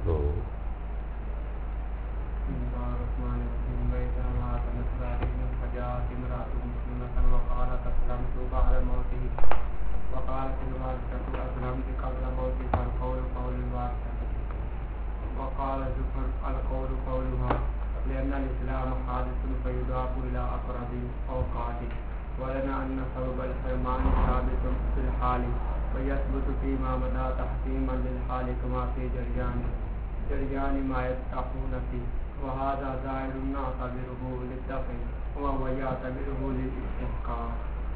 تو وقالت الوارثة أسلمت قبل موتي فالقول قول الوارثة وقال زفر القول قولها لأن الإسلام حادث فيضاف إلى أقرب أوقات ولنا أن سبب الحرمان ثابت في الحال ويثبت فيما مدى تحكيما للحال كما في جريان ما يتقون فيه وهذا ظاهر نعتبره للدفع وهو يعتبره للاستحقاق.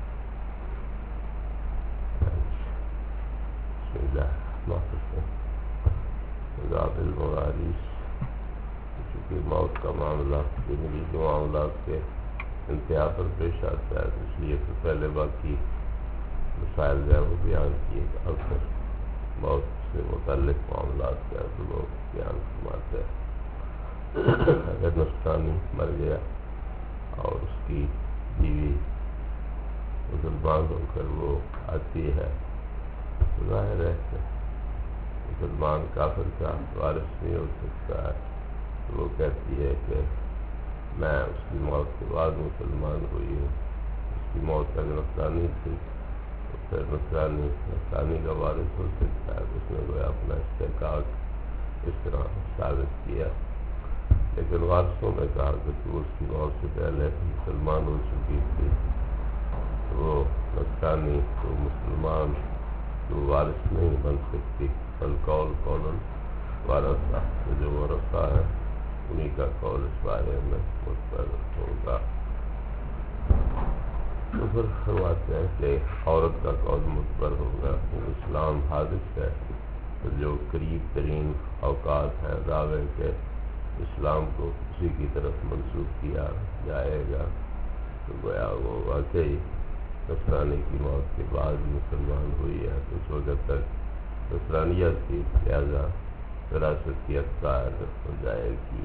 بسم الله الرحمن الرحيم. ذات المواريث چونکہ موت کا معاملہ زندگی کے معاملات کے انتہا پر پیش آتا ہے اس لیے تو پہلے باقی مسائل جو ہے وہ بیان کیے اب پھر موت سے متعلق معاملات کا تو لوگ بیان فرماتے ہیں. اگر نفسانی مر گیا اور اس کی بیوی مسلمان ہو کر وہ آتی ہے تو ظاہر ہے کہ مسلمان کافر کا وارث نہیں ہو سکتا ہے. تو وہ کہتی ہے کہ میں اس کی موت کے بعد مسلمان ہوئی ہوں. اس کی موت کا نفسانی تھی تو پھر نفسانی کا وارث ہو سکتا ہے. اس نے کوئی اپنا استحقاق اس طرح ثابت کیا. لیکن وارثوں نے کہا کہ تو اس کی موت سے پہلے مسلمان ہو چکی تھی تو وہ نفسانی تو مسلمان تو وارث نہیں بن سکتی. القول قول الورثہ جو ورثہ ہے انہی کا قول اس بارے میں مستقر ہوگا. تو پھر فرماتے ہیں کہ عورت کا قول مستقر ہوگا. اسلام حادث ہے تو جو قریب ترین اوقات ہیں دعوے کے اسلام کو اسی کی طرف منسوخ کیا جائے گا. تو گویا وہ واقعی نصرانی کی موت کے بعد مسلمان ہوئی ہے تو اس وقت تک نصرانیت کی لہذا وراثت کی اختیار ہو جائے گی.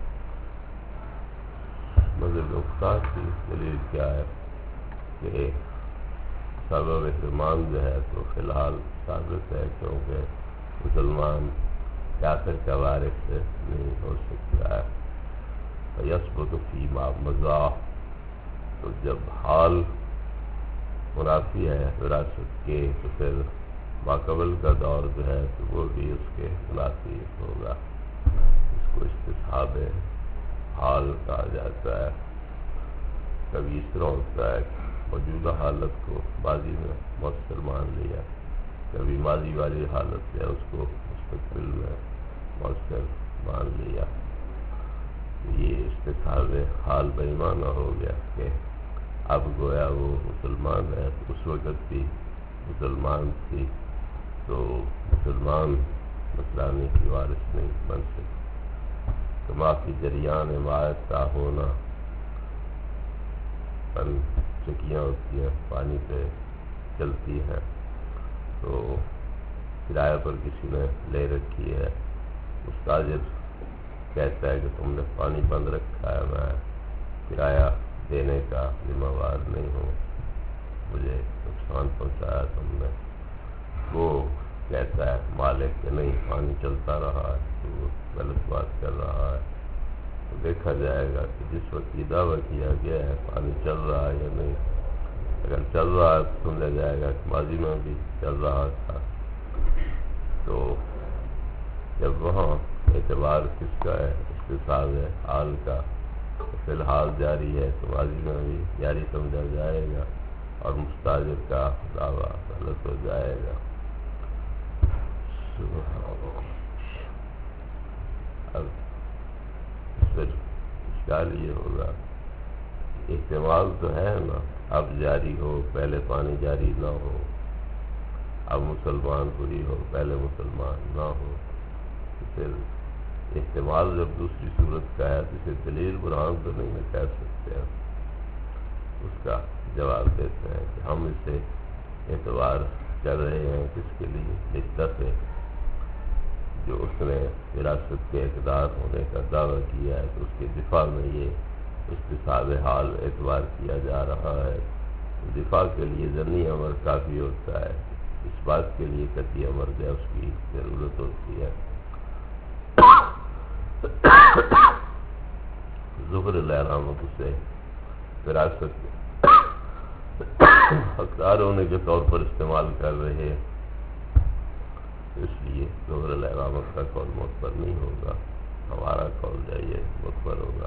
مذہب اختیار کی دلیل کیا ہے کہ سبب حرمان جو ہے تو فی الحال ثابت ہے کیونکہ مسلمان کافر کا وارث نہیں ہو سکتا ہے. یثبت فیما مضی تو جب حال منافی ہے وراثت کے تو پھر ماقبل کا دور جو ہے تو وہ بھی اس کے منافی ہوگا. اس کو استصحاب حال کہا جاتا ہے. کبھی اس طرح ہوتا ہے کہ موجودہ حالت کو ماضی میں مؤثر مان لیا, کبھی ماضی والی حالت ہے اس کو مستقبل میں مؤثر مان لیا. یہ استصحاب حال بے معنی ہو گیا کہ اب گویا وہ مسلمان ہے اس وقت بھی مسلمان تھی تو مسلمان نصرانی کی وارث نہیں بن سکتی. کما کی جریان حمایت کا ہونا پن چکیاں ہوتی ہیں پانی پہ چلتی ہیں تو کرایہ پر کسی نے لے رکھی ہے. مستاجر کہتا ہے کہ تم نے پانی بند رکھا ہے میں کرایہ دینے کا ذمہ وار نہیں ہوں, مجھے نقصان پہنچایا تم نے. وہ کہتا ہے مالک کہ نہیں پانی چلتا رہا ہے تو وہ غلط بات کر رہا ہے. تو دیکھا جائے گا کہ جس وقت یہ دعویٰ کیا گیا ہے پانی چل رہا ہے یا نہیں. اگر چل رہا ہے تو سمجھا جائے گا کہ ماضی میں بھی چل رہا تھا. تو جب وہاں اعتبار کس کا ہے استصحاب حال کا فی الحال جاری ہے تو ماضی میں بھی جاری سمجھا جائے گا اور مستاجر کا دعویٰ غلط ہو جائے گا. اب پھر اشکال یہ ہوگا احتمال تو ہے نا اب جاری ہو پہلے پانی جاری نہ ہو, اب مسلمان ہوئی ہو پہلے مسلمان نہ ہو. پھر احتمال جب دوسری صورت کا ہے تو اسے دلیل برہان تو نہیں کہہ سکتے ہیں. اس کا جواب دیتے ہیں کہ ہم اسے اعتبار کر رہے ہیں کس کے لیے نسبت ہے جو اس نے وراثت کے اقدار ہونے کا دعویٰ کیا ہے تو اس کے دفاع میں یہ استصحاب حال اعتبار کیا جا رہا ہے. دفاع کے لیے ضمنی امر کافی ہوتا ہے, اس بات کے لیے قطعی امر جو اس کی ضرورت ہوتی ہے. ظہر الاحرامت سے وراثت حقدار ہونے کے طور پر استعمال کر رہے ہیں، اس لیے ظہر الاحرامت کا قول معتبر نہیں ہوگا، ہمارا قول جو ہے یہ معتبر ہوگا۔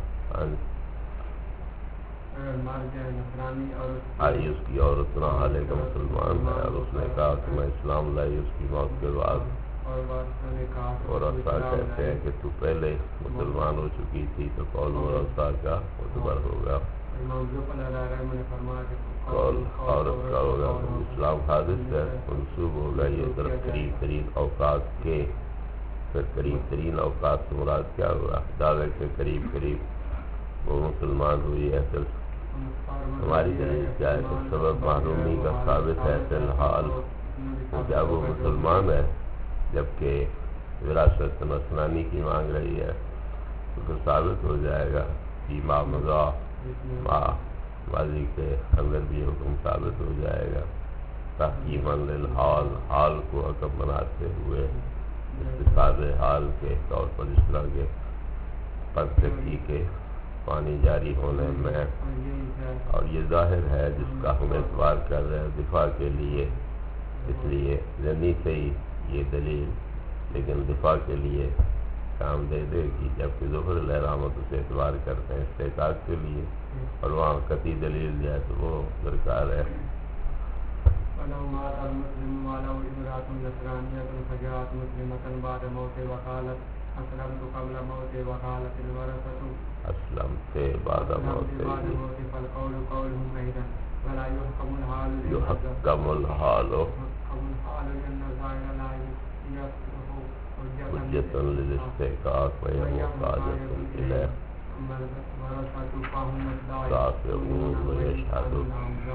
آئی اس کی عورت نہ حالے کا مسلمان ہے اور اس نے کہا کہ میں اسلام لائی اس کی موت کے بعد، اور ورثہ کہتے ہیں کہ تو پہلے مسلمان ہو چکی تھی، تو قول ورثہ کا معتبر ہوگا، قول عورت کا ہوگا۔ اسلام حادث ہے، منسوب ہوگا یہ طرف قریب ترین اوقات کے، پھر قریب ترین اوقات سے مراد کیا ہوا؟ دعوے کے قریب قریب وہ مسلمان ہوئی ہے۔ پھر ہماری دلیل کیا ہے کہ سبب معلومی کا ثابت ہے فی الحال، جب وہ مسلمان ہے جبکہ وراثت نسلانی کی مانگ رہی ہے، تو پھر ثابت ہو جائے گا کہ ماضی کے اندر بھی حکم ثابت ہو جائے گا، تحکیماً للحال، حال کو حکم بناتے ہوئے استفاد حال کے طور پر، اس طرح کے پرتکی کے پانی جاری ہونے میں، اور یہ ظاہر ہے جس کا ہم اعتبار کر رہے ہیں دفاع کے لیے، اس لیے ذنی سے ہی یہ دلیل لیکن دفاع کے لیے کام دے دے گی، جبکہ ظہر الاحرامت سے اعتبار کرتے ہیں استحقاق کے لیے، اور وہاں قطعی دلیل جو ہے تو وہ درکار ہے۔ ولو مات المسلم ولو امرأة نصرانية فجاءت مسلمة بعد موته وقالت أسلمت قبل موته وقالت الورثة أسلمت بعد موته فالقول قولهم أيضا ولا يحكم الحال لأن الظاهر لا يصلح حجة للاستحقاق وهي محتاجة إليه الورثة فهم دافعون ويشهدون۔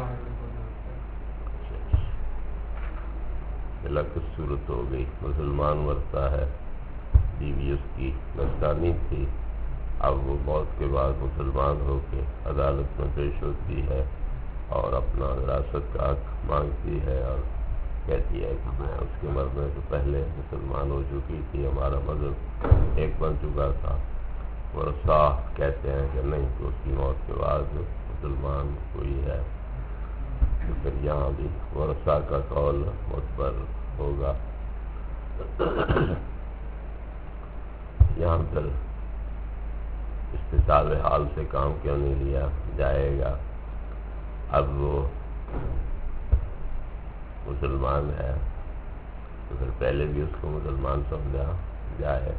الگ صورت ہو گئی، مسلمان ورثہ ہے، بیوی اس کی نصرانی تھی، اب وہ موت کے بعد مسلمان ہو کے عدالت میں پیش ہوتی ہے اور اپنا وراثت کا حق مانگتی ہے اور کہتی ہے کہ میں اس کے مرنے سے پہلے مسلمان ہو چکی تھی، ہمارا مذہب ایک بن چکا تھا۔ ورثہ کہتے ہیں کہ نہیں، تو اس کی موت کے بعد مسلمان ہوئی ہے، تو پھر یہاں بھی ورثہ کا قول معتبر ہوگا۔ یہاں پر استصحاب حال سے کام کیوں نہیں لیا جائے گا؟ اب وہ مسلمان ہے تو پھر پہلے بھی اس کو مسلمان سمجھا جائے،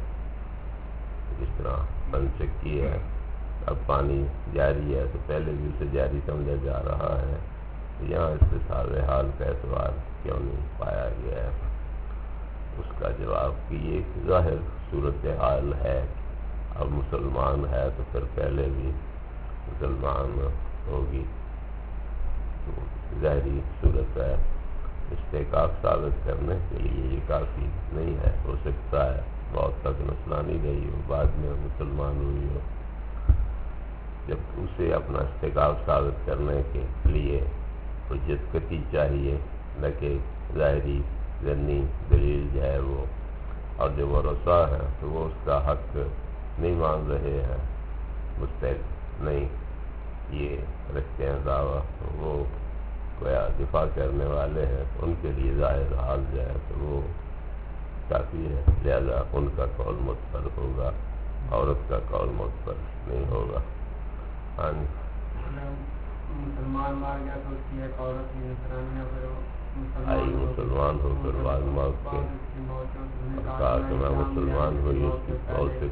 جس طرح بن چکی ہے، اب پانی جاری ہے تو پہلے بھی اسے جاری سمجھا جا رہا ہے، یہاں استصحاب حال کا اعتبار کیوں نہیں پایا گیا ہے؟ اس کا جواب کہ یہ ظاہر صورتحال ہے، اب مسلمان ہے تو پھر پہلے بھی مسلمان ہوگی، تو ظاہری صورت ہے، استحقاق ثابت کرنے کے لیے یہ کافی نہیں ہے۔ ہو سکتا ہے موت تک نسلانی رہی ہو، بعد میں مسلمان ہوئی ہو، جب اسے اپنا استحقاق ثابت کرنے کے لیے حجت قطعی چاہیے، نہ کہ ظاہری ضمنی دلیل جو ہے وہ، اور جو ورثہ ہیں تو وہ اس کا حق نہیں مان رہے ہیں، مستحق نہیں یہ رکھتے ہیں دعویٰ، وہ گویا دفاع کرنے والے ہیں، ان کے لیے ظاہر حال جو ہے تو وہ کافی ہے، لہذا ان کا قول معتبر ہوگا، عورت کا قول معتبر نہیں ہوگا۔ ہاں جی، مسلمان مار گیا تو اس کی ایک عورت کی نصرانیہ آئی مسلمان ہو کر بعد موت کے کہا کہ میں مسلمان ہوئی، اس کی قول سے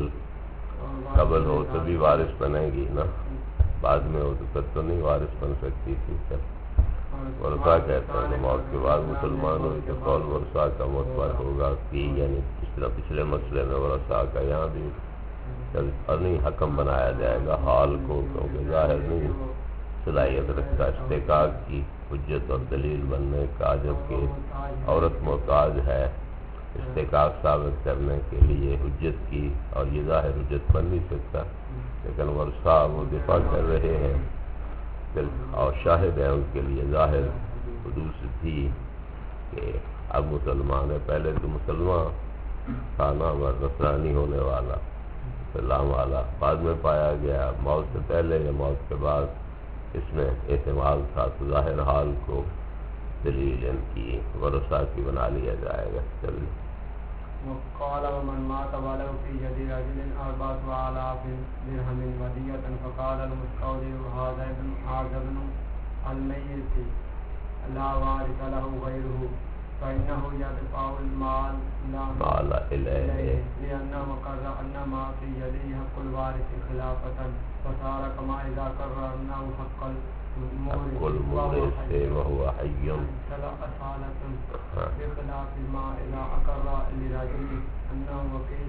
قبل ہو تبھی وارث بنے گی نا، بعد میں ہو تو پھر تو نہیں وارث بن سکتی تھی۔ پھر ورثہ کہتے ہیں کہ موت کے بعد مسلمان ہوئی تو قول ورثہ کا معتبر ہوگا، کہ یعنی اس طرح پچھلے مسئلے میں ورثہ کا یہاں بھی اور نہیں حکم بنایا جائے گا حال کو، کیونکہ ظاہر نہیں صلاحیت رکھتا استحقاق کی حجت اور دلیل بننے کا، جبکہ عورت محتاج ہے استحقاق ثابت کرنے کے لیے حجت کی، اور یہ ظاہر حجت بن نہیں سکتا، لیکن ورثہ وہ دفاع کر رہے ہیں اور شاہد ہے ان کے لیے ظاہر حدوث تھی کہ اب مسلمان ہے، پہلے تو مسلمان تھا نا، نصرانی ہونے والا، سے لامالا بعد میں پایا گیا، موت سے پہلے یا موت کے بعد اس میں احتمال تھا، تو ظاہر حال کو دلیل ان کی ورثہ کی بنا لیا جائے گا۔ چلیے وقال ومن مات وله في يد رجل 4,000 درهم ودية فقال المستودع هذا ابن الميت لا وارث له غيره فإنه يدفع المال إليه لأنه قرر أن ما في يده حق الوارث خلافة فصار كما إذا قرر أنه حق المورث وهو حي أصالة بخلاف ما إذا أقر لرجل أنه وكيل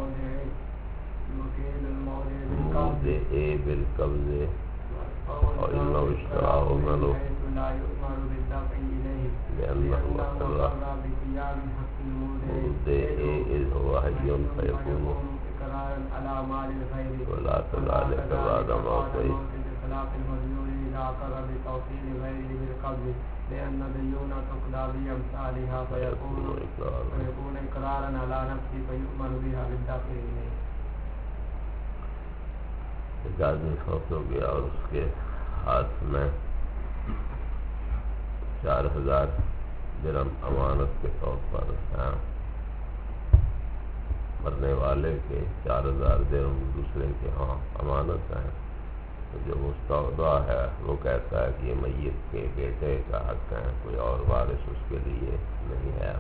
بالقبض وإنه اشتراه منه لا يؤمر بالدفع إليه لأنه أقر بقيام حق المودع إذ هو حي فيكون إقرارا على مال الغير ولا كذلك بعد موته بخلاف المديون إذا أقر بتوكيل غيره بالقبض لأن الديون تقضى بأمثالها فيكون إقرارا على نفسه فيؤمر بها بالدفع إليه۔ ایک آدمی فوت ہو گیا اور اس کے ہاتھ میں 4,000 درہم امانت کے طور پر ہیں، مرنے والے کے 4,000 درہم دوسرے کے ہاں امانت ہیں، تو جو مستودع ہے وہ کہتا ہے کہ یہ میت کے بیٹے کا حق ہے، کوئی اور وارث اس کے لیے نہیں ہے۔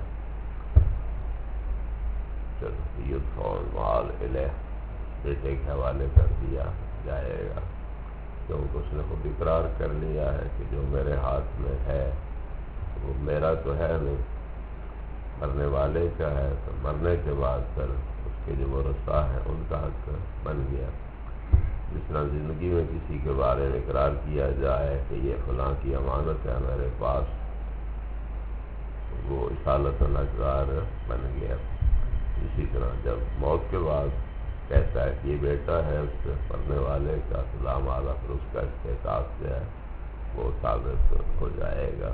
چلو یدفع المال الیہ، بیٹے کے حوالے کر دیا جائے گا، کیونکہ اس نے خود اقرار کر لیا ہے کہ جو میرے ہاتھ میں ہے وہ میرا تو ہے نہیں، مرنے والے کا ہے، تو مرنے کے بعد پھر اس کے جو ورثہ ہیں ان کا حق بن گیا۔ جس طرح زندگی میں کسی کے بارے میں اقرار کیا جائے کہ یہ فلاں کی امانت ہے میرے پاس، وہ اصالت الاقرار بن گیا۔ اسی طرح جب موت کے بعد کہتا ہے کہ یہ بیٹا ہے اس سے مرنے والے کا سلام اعلیٰ، پھر اس کا استحقاق جو ہے وہ ثابت ہو جائے گا۔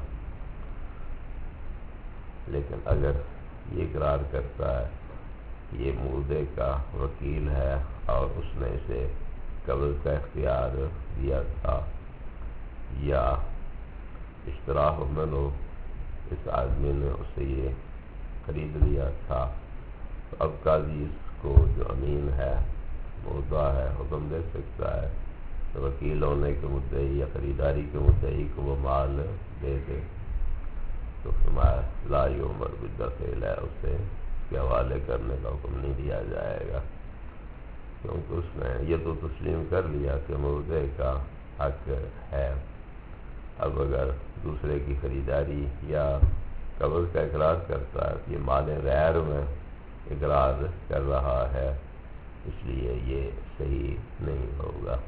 لیکن اگر یہ اقرار کرتا ہے کہ یہ مودع کا وکیل ہے اور اس نے اسے قبض کا اختیار دیا تھا، یا اشتراہ منہ، اس آدمی نے اسے یہ خرید لیا تھا، تو اب قاضی اس کو جو امین ہے، مودع ہے، حکم دے سکتا ہے کہ وکیل ہونے کے مدعی یا خریداری کے مدعی کو وہ مال دے دے، تو فرمایا لا یؤمر بالدفع الیہ، اسے اس کے حوالے کرنے کا حکم نہیں دیا جائے گا، کیونکہ اس نے یہ تو تسلیم کر لیا کہ مودع کا حق ہے۔ اب اگر دوسرے کی خریداری یا قبض کا اقرار کرتا ہے تو یہ مال غیر میں اقرار کر رہا ہے، اس لیے یہ صحیح نہیں ہوگا۔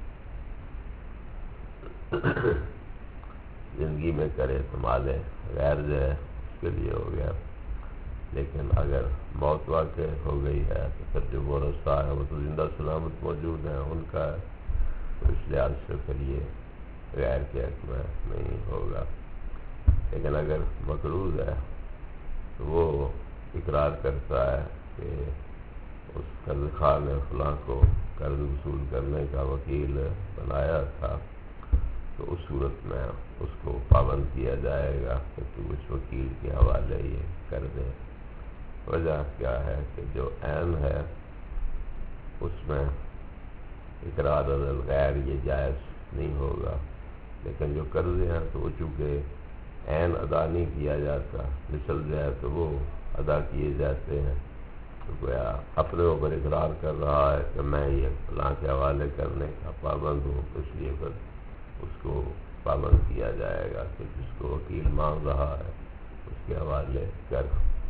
زندگی میں کرے تو مال غیر جو ہے اس کے لیے ہو گیا، لیکن اگر موت واقع ہو گئی ہے تو پھر جو ورثہ ہے وہ تو زندہ سلامت موجود ہیں، ان کا ہے، تو اس لحاظ سے پھر یہ غیر کے حق میں نہیں ہوگا۔ لیکن اگر مقروض ہے تو وہ اقرار کرتا ہے کہ اس قرض خواہ نے فلاں کو قرض وصول کرنے کا وکیل بنایا تھا، تو اس صورت میں اس کو پابند کیا جائے گا کہ تو اس وکیل کے حوالے یہ کر دے۔ وجہ کیا ہے کہ جو عین ہے اس میں اقرار الغیر یہ جائز نہیں ہوگا، لیکن جو قرضے ہیں تو وہ چونکہ عین ادا نہیں کیا جاتا، مثل جو ہے تو وہ ادا کیے جاتے ہیں، تو گویا اپنے اوپر اقرار کر رہا ہے کہ میں یہ فلاں کے حوالے کرنے کا پابند ہوں، اس لیے پھر اس کو پابند کیا جائے گا کہ جس کو وکیل مانگ رہا ہے اس کے حوالے کر۔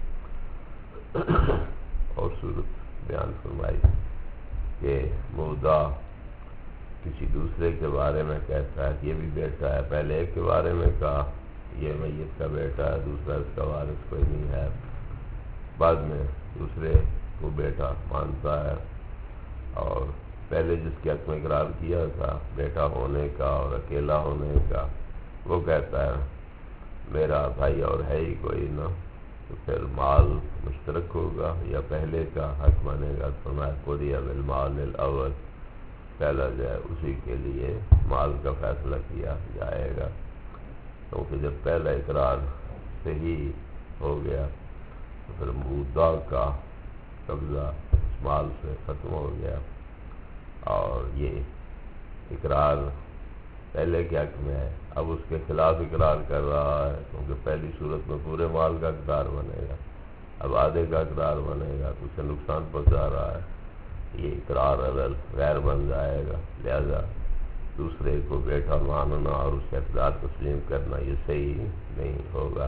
اور صورت بیان فرمائی کہ مودع کسی دوسرے کے بارے میں کہتا ہے کہ یہ بھی بیٹا ہے، پہلے ایک کے بارے میں کہا یہ میت کا بیٹا ہے، دوسرا اس کا وارث کوئی نہیں ہے، بعد میں دوسرے کو بیٹا مانتا ہے، اور پہلے جس کے حق میں اقرار کیا تھا بیٹا ہونے کا اور اکیلا ہونے کا، وہ کہتا ہے میرا بھائی اور ہے ہی کوئی نہ، تو پھر مال مشترک ہوگا یا پہلے کا حق بنے گا؟ فرمایا قضی بالمال الاول، پہلا جو ہے اسی کے لیے مال کا فیصلہ کیا جائے گا، کیونکہ جب پہلا اقرار صحیح ہو گیا تو پھر مودع کا قبضہ اس مال سے ختم ہو گیا، اور یہ اقرار پہلے کے حق میں ہے، اب اس کے خلاف اقرار کر رہا ہے، کیونکہ پہلی صورت میں پورے مال کا حقدار بنے گا، اب آدھے کا حقدار بنے گا تو اسے نقصان پہنچا رہا ہے، یہ اقرار اول غیر بن جائے گا، لہذا دوسرے کو بیٹا ماننا اور اس کے اقدار تسلیم کرنا یہ صحیح نہیں ہوگا۔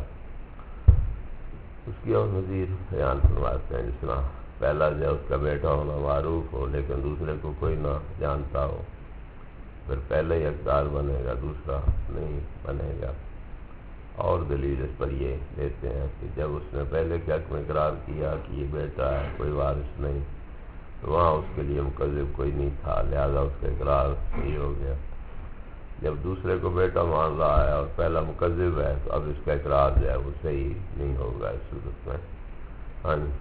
اس کی اور مزید بیان فرماتے ہیں، جس طرح پہلا جو اس کا بیٹا ہونا معروف ہو لیکن دوسرے کو کوئی نہ جانتا ہو، پھر پہلے ہی حقدار بنے گا، دوسرا نہیں بنے گا۔ اور دلیل اس پر یہ دیتے ہیں کہ جب اس نے پہلے کے حق میں اقرار کیا کہ یہ بیٹا ہے، کوئی وارث نہیں، تو وہاں اس کے لیے مکذب کوئی نہیں تھا، لہذا اس کا اقرار صحیح ہو گیا۔ جب دوسرے کو بیٹا مان رہا ہے اور پہلا مکذب ہے تو اب اس کا اقرار جو ہے وہ صحیح نہیں ہوگا اس صورت میں۔ ہاں جی،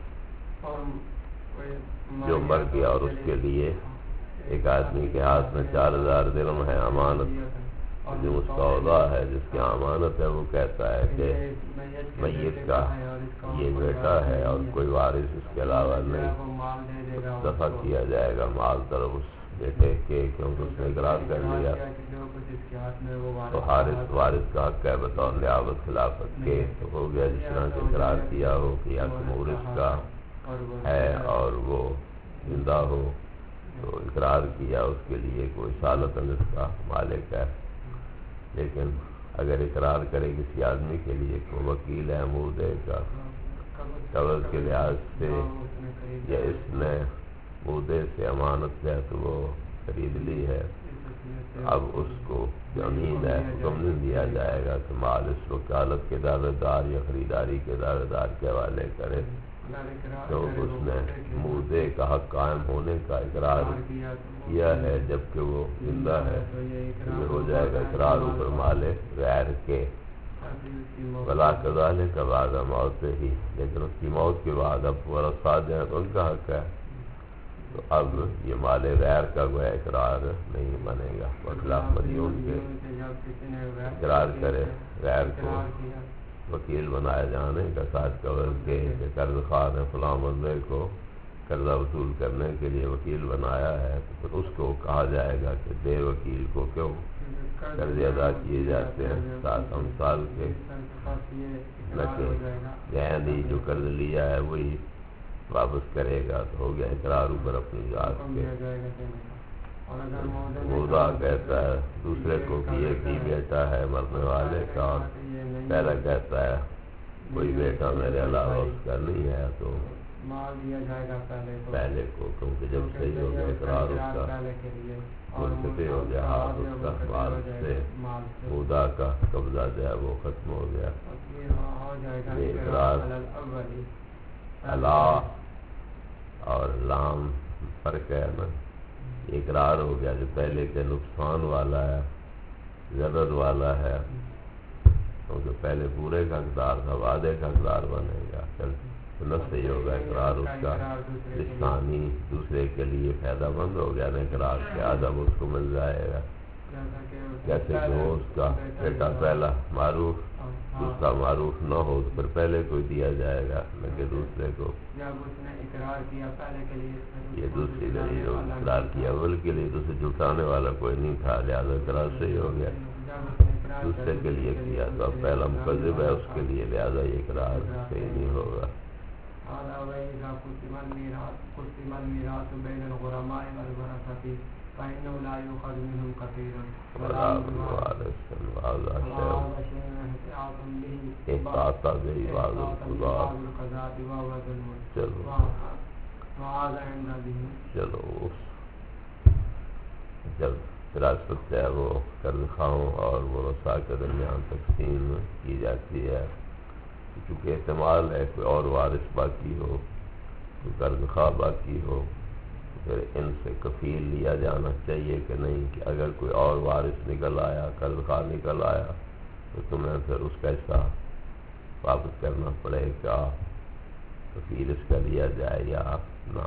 جو مر گیا اور اس کے لیے ایک آدمی کے ہاتھ میں 4000 درہم ہے امانت، جو اس کا عہدہ ہے، جس کی امانت ہے، وہ کہتا ہے کہ میت کا یہ بیٹا ہے اور کوئی وارث اس کے علاوہ نہیں، دفع کیا جائے گا مال طرف اس بیٹے کے، کیونکہ اس نے اقرار کر لیا، تو وارث کا حق ہے بطور نیابت خلافت کے، تو ہو گیا جس طرح سے اقرار کیا ہو کہ حق مورث کا ہے اور وہ زندہ ہو، تو اقرار کیا اس کے لیے کوئی سالتاً اس کا مالک ہے۔ لیکن اگر اقرار کرے کسی آدمی کے لیے کوئی وکیل ہے مودع کا، قبض کے لحاظ سے یا اس نے مودع سے امانت ہے تو وہ خرید لی ہے، اب اس کو امین ہے، حکم نہیں دیا جائے گا کہ مال اس وکالت کے دعوے دار یا خریداری کے دعوے دار کے حوالے کرے، کیونکہ اس نے مودع کا حق قائم ہونے کا اقرار کیا ہے جبکہ وہ زندہ ہے، یہ ہو جائے گا اقرار اوپر مال غیر کے، بلا کذالک بعد موت ہی، لیکن اس کی موت کے بعد اب ورثات ہیں تو ان کا حق ہے، تو اب یہ مال غیر کا گویا اقرار نہیں بنے گا، بخلاف مدیون کے اقرار کرے غیر کو وکیل بنائے جانے کا، ساتھ قبض کے کہ قرض خواہ نے فلاں بندے کو قرضہ وصول کرنے کے لیے وکیل بنایا ہے، تو پھر اس کو کہا جائے گا کہ دے وکیل کو، کیوں قرض ادا کیے جاتے ہیں 7 سال کے، نہ کہ یعنی جو قرض لیا ہے وہی واپس کرے گا، تو ہو گیا اقرار اوپر اپنی ذات کے۔ مودع کہتا ہے دوسرے کو کہ یہ بھی بیٹا ہے مرنے والے کا، اور پہلا کہتا ہے کوئی بیٹا میرے علاوہ اس کا نہیں ہے، تو پہلے کو، کیونکہ جب صحیح ہو گیا اقرار اس کا، منقطع ہو گیا ہاتھ اس کا مال سے، مودع کا قبضہ جو ہے وہ ختم ہو گیا۔ یہ اقرار اللہ اور لام فرق ہے نا، اقرار ہو گیا جو پہلے کے نقصان والا ہے، ضرر والا ہے، کیونکہ پہلے پورے کا حقدار تھا، وعدے کا حقدار بنے گا، نہ صحیح ہوگا اقرار اس کا، لسانی دوسرے کے لیے فائدہ مند ہو گیا نا اقرار کے، آدم اس کو مل جائے گا، جیسے کہ وہ اس کا بیٹا پہلا معروف دوسرا معروف نہ ہو تو پھر پہلے کو دیا جائے گا نہ کہ دوسرے کو۔ یہ دوسری دلیل اقرار کیا اول کے لیے، دوسرے جھٹانے والا کوئی نہیں تھا، لہٰذا اقرار صحیح ہو گیا، دوسرے کے لیے کیا تو اب پہلا مکذب ہے اس کے لیے، لہٰذا یہ اقرار صحیح نہیں ہوگا۔ چلو جب فراست ہے وہ قرض خواہوں اور ورثاء کے درمیان تقسیم کی جاتی ہے، چونکہ احتمال ہے کوئی اور وارث باقی ہو، کوئی قرض خواہ باقی ہو، پھر ان سے کفیل لیا جانا چاہیے کہ نہیں، کہ اگر کوئی اور وارث نکل آیا، قرض خواہ نکل آیا، تو تمہیں پھر اس کا حصہ ثابت کرنا پڑے گا کفیل اس کا لیا جائے یا نہ.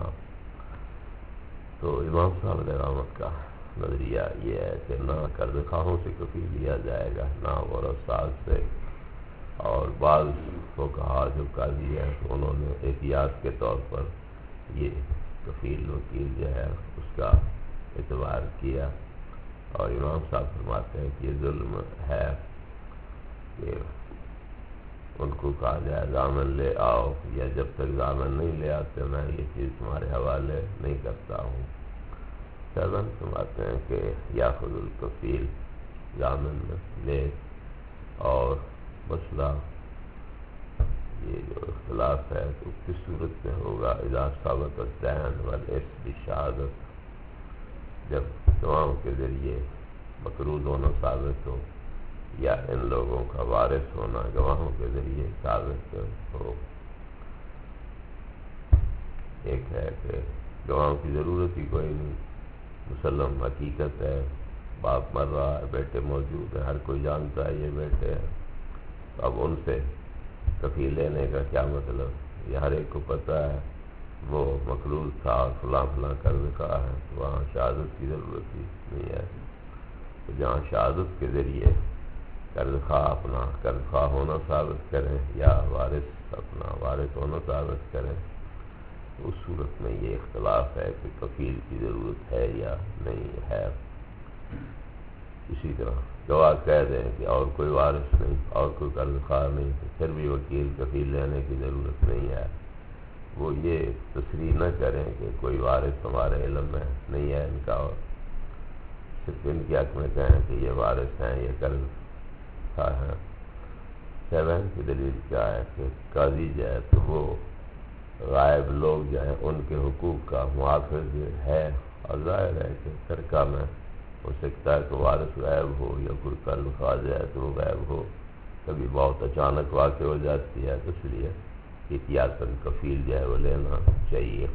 تو امام صاحب علیہ رحمت کا نظریہ یہ ہے کہ نہ قرض خواہوں سے کفیل لیا جائے گا نہ ورثاء سے. اور بعض فقہا جو قاضی ہیں انہوں نے احتیاط کے طور پر یہ کفیل وکیل جو ہے اس کا اعتبار کیا. اور امام صاحب فرماتے ہیں کہ یہ ظلم ہے کہ ان کو کہا جائے ضامن لے آؤ، یا جب تک ضامن نہیں لے آتے میں یہ چیز تمہارے حوالے نہیں کرتا ہوں. سیون فرماتے ہیں کہ یاخذ الکفیل ضامن لے. اور مسئلہ یہ جو اختلاف ہے تو کس صورت میں ہوگا؟ اذا ثبت الدین والاثم بشہادت، جب گواہوں کے ذریعے مقروض ہونا ثابت ہو یا ان لوگوں کا وارث ہونا گواہوں کے ذریعے ثابت ہو. ایک ہے کہ گواہوں کی ضرورت ہی کوئی نہیں، مسلم حقیقت ہے، باپ مر رہا ہے، بیٹے موجود ہیں، ہر کوئی جانتا ہے یہ بیٹے ہیں. اب ان سے کفیل لینے کا کیا مطلب؟ یہ ہر ایک کو پتہ ہے وہ مقروض تھا اور فلاں فلاں قرض خواہ ہے، تو وہاں شہادت کی ضرورت ہی نہیں ہے. تو جہاں شہادت کے ذریعے قرض خواہ اپنا قرض خواہ ہونا ثابت کریں یا وارث اپنا وارث ہونا ثابت کریں، اس صورت میں یہ اختلاف ہے کہ کفیل کی ضرورت ہے یا نہیں ہے. اسی طرح گواہ کہہ دیں کہ اور کوئی وارث نہیں، اور کوئی قرض خواہ نہیں، تو پھر بھی وکیل کفیل لینے کی ضرورت نہیں ہے. وہ یہ تصریح نہ کریں کہ کوئی وارث ہمارے علم میں نہیں ہے ان کا، اور صرف ان کے حق میں کہیں کہ یہ وارث ہیں، یہ قرض خواہ ہیں. سیون کی دلیل کیا ہے کہ قاضی جو ہے تو وہ غائب لوگ جو ہیں ان کے حقوق کا محافظ ہے. اور ظاہر ہے کہ ترکہ میں ہو سکتا ہے کہ وارث غائب ہو یا کوئی قرض خواہ جو ہے تو وہ غائب ہو، کبھی بہت اچانک واقع ہو جاتی ہے، تو اس لیے احتیاطاً کفیل جو ہے وہ لینا چاہیے.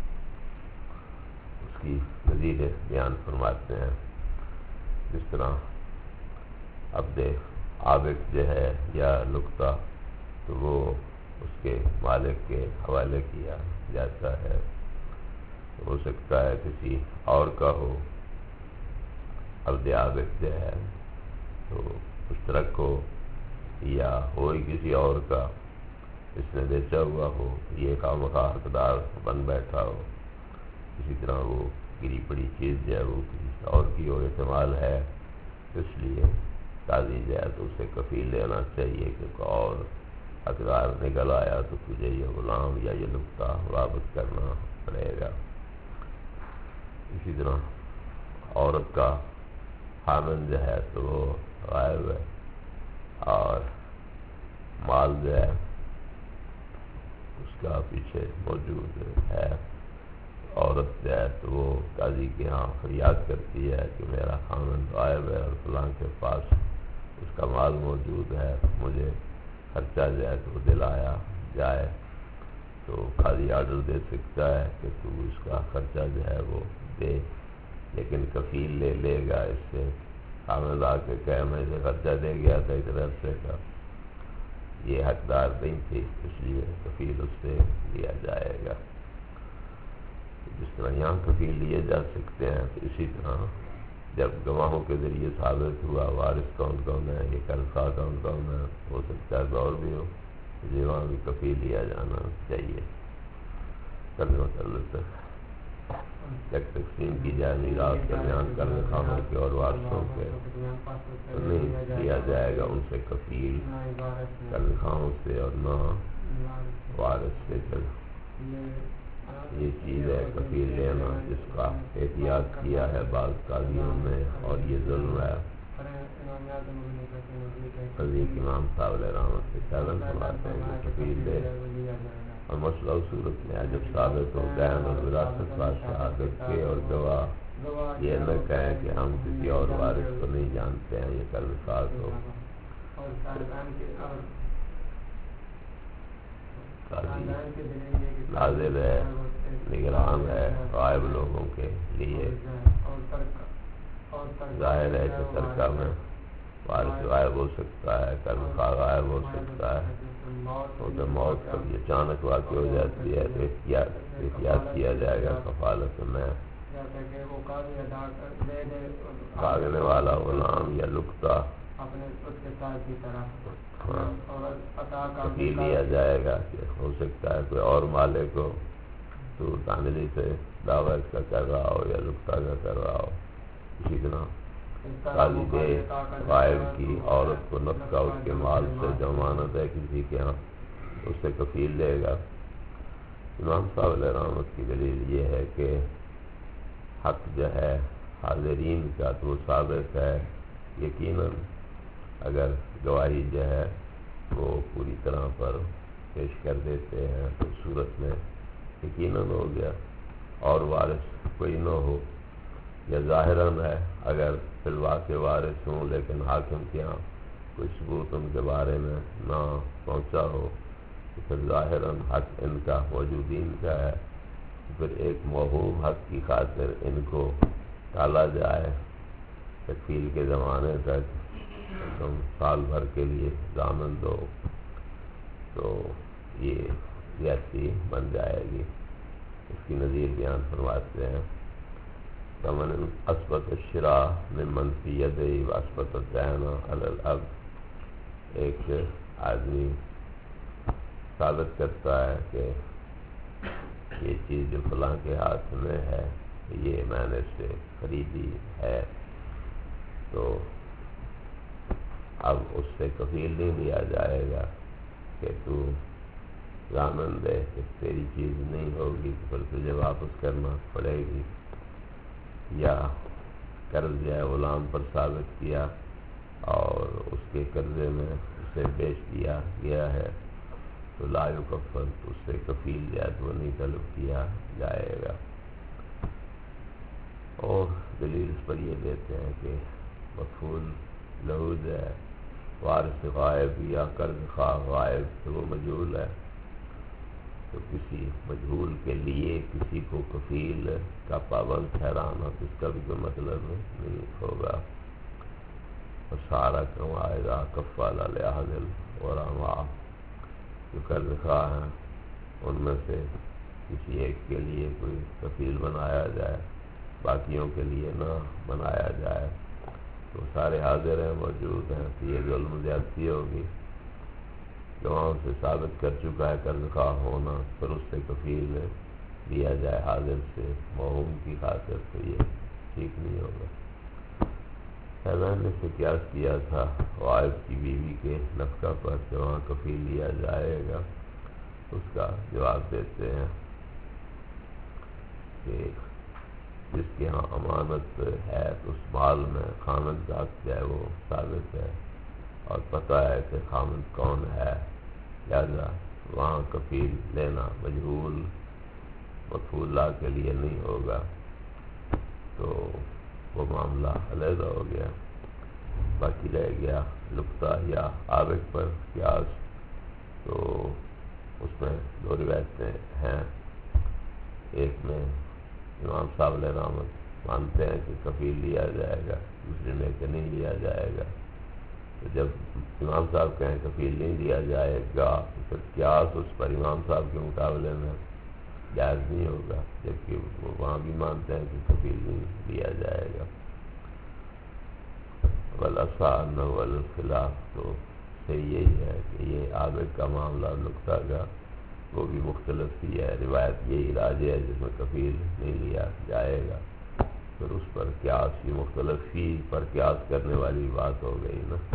اس کی مزید بیان فرماتے ہیں جس طرح عبد عابد جو ہے یا لقطہ تو وہ اس کے مالک کے حوالے کیا جاتا ہے. ہو سکتا ہے کسی اور کا ہو، عبد عابد جو ہے تو مشترک ہو یا ہو ہی کسی اور کا، اس نے بیچا ہوا ہو، یہ خواہ حقدار بن بیٹھا ہو. اسی طرح وہ گری پڑی چیز جو ہے وہ کسی اور کی ہو، احتمال ہے، اس لیے قاضی جو ہے تو اسے کفیل لینا چاہیے کہ کوئی اور حقدار نکل آیا تو تجھے یہ غلام یا یہ لقطہ واپس کرنا پڑے گا. اسی طرح عورت کا خامن جو ہے تو وہ غائب ہے اور مال جو ہے اس کا پیچھے موجود ہے. عورت جو ہے تو وہ قاضی کے ہاں فریاد کرتی ہے کہ میرا خامن غائب ہے اور فلاں کے پاس اس کا مال موجود ہے، مجھے خرچہ جو ہے تو دلایا جائے. تو قاضی آرڈر دے سکتا ہے کہ تو اس کا خرچہ جو ہے وہ دے، لیکن کفیل لے گا اس سے. خامد آ کے کہ میں سے خرچہ دے گیا تھا اتنے عرصے کا، یہ حقدار نہیں تھی، اس لیے کفیل اس سے لیا جائے گا. جس طرح یہاں کفیل لیے جا سکتے ہیں تو اسی طرح جب گواہوں کے ذریعے ثابت ہوا وارث کون کون ہے، یہ قرض خواہ کون کون ہے، ہو سکتا ہے اور بھی ہو، یہ وہاں بھی کفیل لیا جانا چاہیے. قرض مطلب ایک تقسیم کی جائے میراث درمیان قرض خواہوں کے اور وارثوں کے، تو نہیں لیا جائے گا ان سے کفیل قرض خواہوں سے اور نہ وارث سے. یہ چیز ہے کفیل لینا جس کا احتیاط کیا ہے بعض قاضیوں نے، اور یہ ظلم ہے. حضرت امام صاحب علیہ رحمت سے چالن فرماتے ہیں کہ کفیل لے. اور مسئلہ اس صورت میں ہے جب ثابت ہو دین اور وراثت بعد شہادت کے اور گواہ یہ نہ کہیں کہ ہم کسی اور وارث کو نہیں جانتے ہیں، یہ قرض خواہ ہو. ناظر ہے، نگران ہے غائب لوگوں کے لیے. ظاہر ہے کہ ترکہ میں وارث غائب ہو سکتا ہے، قرض خواہ غائب ہو سکتا ہے، تو جب موت کبھی اچانک واقع ہو جاتی ہے تو احتیاط کیا جائے گا کفالت میں بھاگنے والا غلام یا لکتا کفیل لیا جائے گا کہ ہو سکتا ہے کوئی اور مالک کو تو تعمیری سے دعویٰ اس کا کر رہا ہو یا لکتا کا کر رہا ہو. اسی طرح قاضی دے غائب کی عورت کو نفقہ اس کے مال سے ضمانت ہے کسی کے ہاں اس سے کفیل دے گا. امام صاحب علیہ رحمت کی دلیل یہ ہے کہ حق جو ہے حاضرین کا تو وہ ثابت ہے یقیناً، اگر گواہی جو ہے وہ پوری طرح پر پیش کر دیتے ہیں تو صورت میں یقیناً ہو گیا، اور وارث کوئی نہ ہو یا ظاہراً ہے اگر فی الواقع وارث ہوں لیکن حاکم کے یہاں کوئی ثبوت ان کے بارے میں نہ پہنچا ہو تو پھر ظاہراً حق ان کا موجودین کا ہے. پھر ایک موہوم حق کی خاطر ان کو ٹالا جائے تکفیل کے زمانے تک، تم سال بھر کے لیے ضامن دو، تو یہ زیادتی بن جائے گی. اس کی نظیر بیان فرماتے ہیں فمن اثبت الشراء ممن فی یدیہ واثبت الدین علی الاب. ایک آدمی ثابت کرتا ہے کہ یہ چیز جو فلاں کے ہاتھ میں ہے یہ میں نے سے خریدی ہے، تو اب اس سے کفیل نہیں لیا جائے گا کہ تو ضامن دے کہ تیری چیز نہیں ہوگی تو پھر تجھے واپس کرنا پڑے گی. یا قرض جو ہے غلام پر ثابت کیا اور اس کے قرضے میں اسے بیچ دیا گیا ہے تو لا یکفل، اس سے کفیل جائے وہ نہیں طلب کیا جائے گا. اور دلیل اس پر یہ دیتے ہیں کہ مفعول لہو جو ہے وارث غائب یا قرض خواہ غائب تو وہ مجہول ہے، تو کسی مجہول کے لیے کسی کو کفیل کا پابند ٹھہرانا تو اس کا بھی کوئی مطلب نہیں ہوگا. اور سارا کمائے گا کفالہ لحاظل اور جو قرض خواہ ہیں ان میں سے کسی ایک کے لیے کوئی کفیل بنایا جائے، باقیوں کے لیے نہ بنایا جائے، تو سارے حاضر ہیں موجود ہیں تو یہ ظلم زیادتی ہوگی. گواہوں سے ثابت کر چکا ہے قرض خواہ ہونا، پھر اس سے کفیل لیا جائے حاضر سے موہوم کی خاطر، تو یہ ٹھیک نہیں ہوگا. حیوان نے سے قیاس کیا تھا غائب کی بیوی کے نفقہ پر کہ وہاں کفیل لیا جائے گا. اس کا جواب دیتے ہیں کہ جس کے ہاں امانت ہے تو اس مال میں خامند ذات جو ہے وہ ثابت ہے اور پتہ ہے کہ خامند کون ہے، لہذا وہاں کفیل لینا مجہول مفعول لا کے لیے نہیں ہوگا، تو وہ معاملہ علیحدہ ہو گیا. باقی رہ گیا لقطہ یا عابق پر قیاس، تو اس میں دو روایتیں ہیں. ایک میں امام صاحب علیہ رحمت مانتے ہیں کہ کفیل لیا جائے گا، دوسرے میں کہ نہیں لیا جائے گا. تو جب امام صاحب کہیں کفیل نہیں لیا جائے گا تو پھر قیاس اس پر امام صاحب کے مقابلے میں جائز نہیں ہوگا، جبکہ وہ وہاں بھی مانتے ہیں کہ کفیل نہیں لیا جائے گا. والاصح والخلاف تو صحیح یہی ہے کہ یہ عابق کا معاملہ نقطہ کا وہ بھی مختلف ہی ہے. روایت یہی راجع ہے جس میں کفیل نہیں لیا جائے گا، پھر اس پر قیاس بھی مختلف ہی پر قیاس کرنے والی بات ہو گئی نا.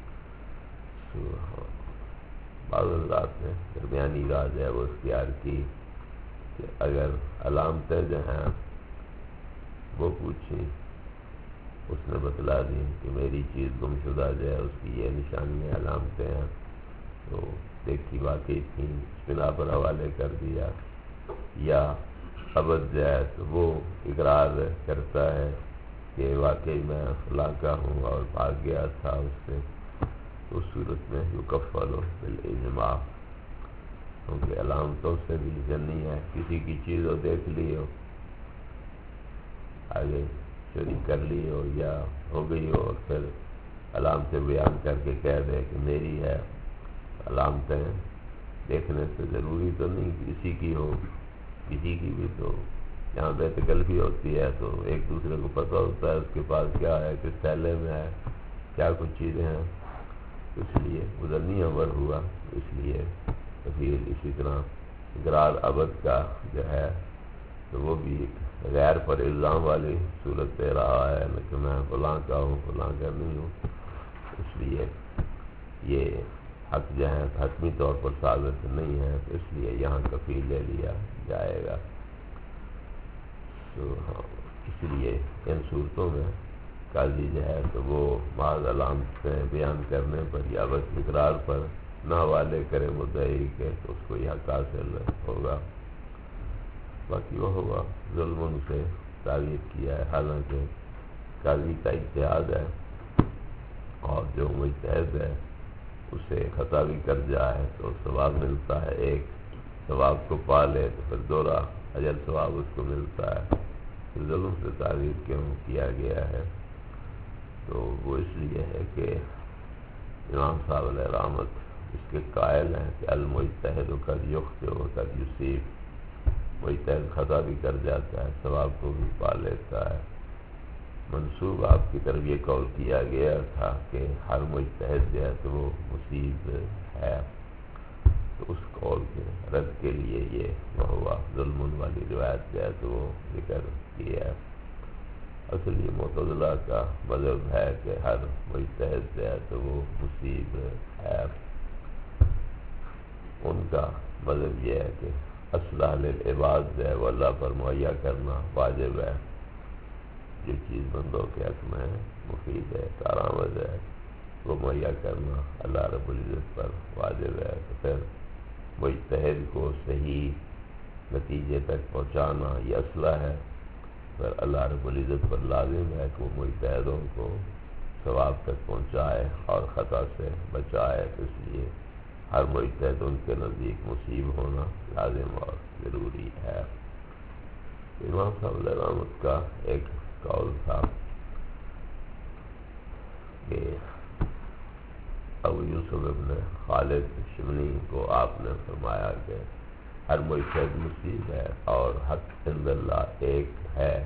بعض حضرات نے درمیانی راج ہے وہ اختیار کی کہ اگر علامتیں جو ہیں وہ پوچھیں، اس نے بتلا دی کہ میری چیز گم شدہ جو ہے اس کی یہ نشانیاں علامتیں ہیں، تو دیکھی واقعی تھیں اس بنا پر حوالے کر دیا. یا عبد جو ہے تو وہ اقرار کرتا ہے کہ واقعی میں فلاں کا ہوں اور بھاگ گیا تھا اس سے، تو اس صورت میں یکفل بالاجماع، کیونکہ علامتوں سے بھی جنی ہے. کسی کی چیز ہو دیکھ لی ہو، آگے چوری کر لی ہو یا ہو گئی ہو اور پھر علامتیں بیان کر کے کہہ دے کہ میری ہے. علامتیں دیکھنے سے ضروری تو نہیں کہ اسی کی ہو، کسی کی بھی تو جہاں بے تکلفی ہوتی ہے تو ایک دوسرے کو پتہ ہوتا ہے اس کے پاس کیا ہے، کس تھیلے میں ہے، کیا کچھ چیزیں ہیں. اس لیے ادھر عمر ہوا. اس لیے کفیل اسی طرح اقرار ابد کا جو ہے تو وہ بھی غیر پر الزام والی صورت دے رہا ہے کہ میں فلاں کا ہوں، فلاں کا نہیں ہوں. اس لیے یہ حق جو ہے حتمی طور پر ثابت نہیں ہے، تو اس لیے یہاں کفیل لے لیا جائے گا. تو اس لیے ان صورتوں میں قاضی جو ہے تو وہ بعض علامتیں بیان کرنے پر یا بس اقرار پر نہ حوالے کرے مدعی کے تو اس کو یہ حق حاصل ہوگا. باقی وہ ہوگا ظلم سے تعبیر کیا ہے، حالانکہ قاضی کا اجتہاد ہے اور جو مجتہد ہے اسے خطا بھی کر جائے تو ثواب ملتا ہے. ایک ثواب کو پا لے تو پھر دوہرا اجر ثواب اس کو ملتا ہے. ظلم سے تعبیر کیوں کیا گیا ہے؟ تو وہ اس لیے ہے کہ امام صاحب علیہ رحمت اس کے قائل ہیں کہ المجتہد قد یخطئ و قد یصیب. مجتہد خطا بھی کر جاتا ہے، ثواب کو بھی پا لیتا ہے. منسوب آپ کی طرف یہ قول کیا گیا تھا کہ ہر مجتہد جو ہے تو وہ مصیب ہے، تو اس قول کے رد کے لیے یہ ہوا ظلم والی روایت جو ہے تو وہ ذکر کیا ہے. اصل یہ معتزلہ کا مذہب ہے کہ ہر مجتہد جو ہے تو وہ مصیب ہے. ان کا مذہب یہ ہے کہ اصلاح للعباد جو ہے وہ اللہ پر مہیا کرنا واجب ہے. جو چیز بندوں کے حق میں مفید ہے، کارآمد ہے، وہ مہیا کرنا اللہ رب العزت پر واجب ہے. تو پھر مجتہد کو صحیح نتیجے تک پہنچانا یہ اصلاح ہے. پھر اللہ رب العزت پر لازم ہے کہ وہ مجتہدوں کو ثواب تک پہنچائے اور خطا سے بچائے. اس لیے ہر مجتہد ان کے نزدیک مصیب ہونا لازم اور ضروری ہے. امام صاحب علیہ رحمت کا ایک قول تھا کہ ابو یوسف ابن خالد شمنی کو آپ نے فرمایا کہ ہر مجتہد مصیب ہے اور حق عند اللہ ایک ہے.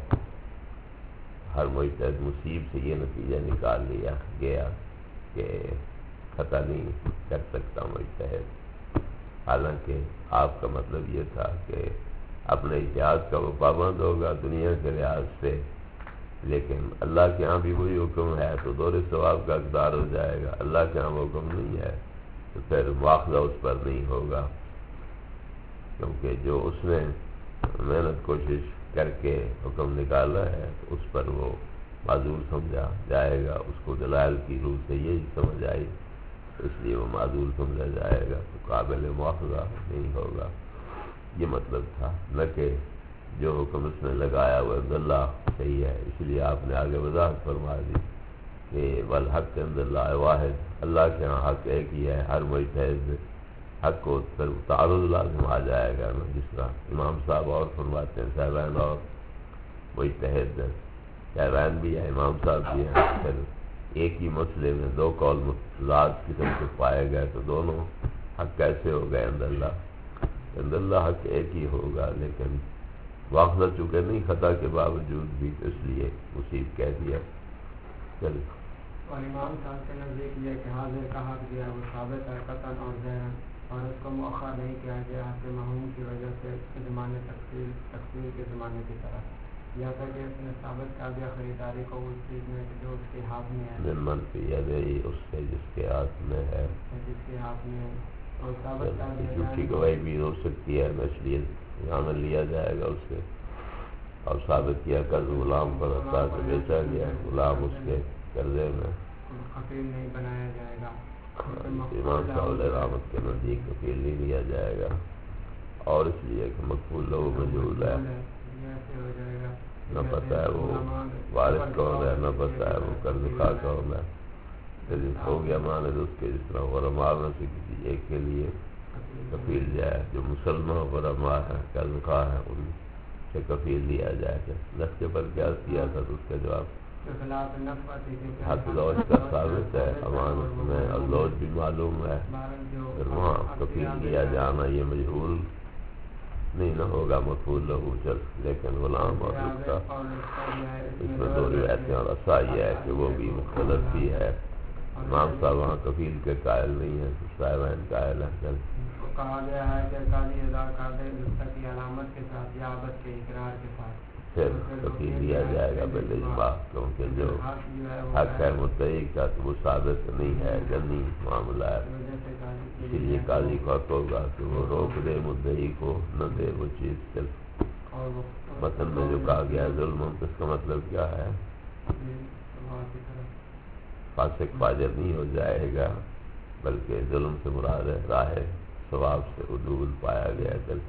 ہر مجتہد مصیب سے یہ نتیجہ نکال لیا گیا کہ خطا نہیں کر سکتا مجتہد. حالانکہ آپ کا مطلب یہ تھا کہ اپنے اجتہاد کا وہ پابند ہوگا دنیا کے لحاظ سے، لیکن اللہ کے ہاں بھی وہی حکم ہے تو دوہرے ثواب کا حقدار ہو جائے گا. اللہ کے ہاں حکم نہیں ہے تو پھر مواخذہ اس پر نہیں ہوگا، کیونکہ جو اس نے محنت کوشش کر کے حکم نکالا ہے تو اس پر وہ معذور سمجھا جائے گا. اس کو دلائل کی روح سے یہی سمجھ آئی، اس لیے وہ معذور سمجھا جائے گا تو قابل مواخذہ نہیں ہوگا. یہ مطلب تھا، نہ کہ جو حکم اس نے لگایا وہ عند اللہ صحیح ہے. اس لیے آپ نے آگے وضاحت فرما دی کہ والحق عند اللہ واحد، اللہ کے ہاں حق ایک ہی ہے. ہر مجتہد حق کو پھر تعارض لازم آ جائے گا نا، جس طرح امام صاحب اور فرماتے ہیں صاحبین اور مجتہد، صاحبین بھی ہیں امام صاحب بھی ہیں. پھر ایک ہی مسئلے میں دو قول متضاد قسم کے پائے گئے تو دونوں حق کیسے ہو گئے عند اللہ؟ عند اللہ حق ایک ہی ہوگا، لیکن واخذہ چونکہ نہیں خطا کے باوجود بھی، اس لیے مصیب کہہ دیا. چل اور امام صاحب کے نزدیک یہ کہ حاضر کا حق دیا وہ ثابت ہے قطعاً اور ظاہراً، اور اس کو مؤخر نہیں کیا گیا حق محمود کی وجہ سے زمانے تقسیم کے زمانے کی طرح. یا تھا کہ اس نے ثابت کر دیا خریداری کو اس چیز میں جو اس کے ہاتھ میں ہے، منفی یدئی اس سے جس کے ہاتھ میں ہے، جس کے ہاتھ میں ہے. اور ثابت کر دیا جھوٹی گواہی بھی ہو سکتی ہے، اس لیے یہاں لیا جائے گا اس سے. اور ثابت کیا قرض غلام پر عطا سے بیچا گیا، غلام اس کے قرضے میں کفیل نہیں بنایا جائے گا. امام صاحب علیہ رحمت کے نزدیک کفیل نہیں لیا جائے گا، اور اس لیے کہ مقبول لہو مجہول ہے، نہ پتہ ہے وہ وارث کون ہے، نہ پتہ ہے وہ قرض خواہ کون ہے. ہو گیا ماند اس کے جس طرح غرماء میں سے کسی ایک کے لیے کفیل جائے، جو مسلمان غرماء ہے قرض خواہ ہے ان سے کفیل لیا جائے. لفظ پر قیاس کیا تھا تو اس کا جواب خلاف نفقت حق زوج کا ثابت ہے، امانت میں اور زوج بھی معلوم ہے، پھر وہاں کفیل لیا جانا یہ مجہول نہیں نہ ہوگا، مفعول لہو چل، لیکن غلام اور اس کا اس میں دو روایتیں اور ایسا یہ ہے کہ وہ بھی مختلف بھی ہے۔ امام صاحب وہاں کفیل کے قائل نہیں ہیں، صاحبین قائل ہیں۔ چل کہا گیا ہے کہ قاضی ادا کر دے نسخہ کی علامت کے ساتھ یا عبد کے اقرار کے ساتھ، پھر کفیل لیا جائے گا بالاجماع، کیونکہ جو حق ہے مدعی کا تو وہ ثابت نہیں ہے، جنی معاملہ ہے، اسی لیے قاضی کو حق ہوگا کہ وہ روک دے مدعی کو، نہ دے وہ چیز۔ چل متن میں جو کہا گیا ظلم، اس کا مطلب کیا ہے؟ فاسق فاجر نہیں ہو جائے گا، بلکہ ظلم سے مراد ہے راہ ثواب سے عدول پایا گیا۔ چل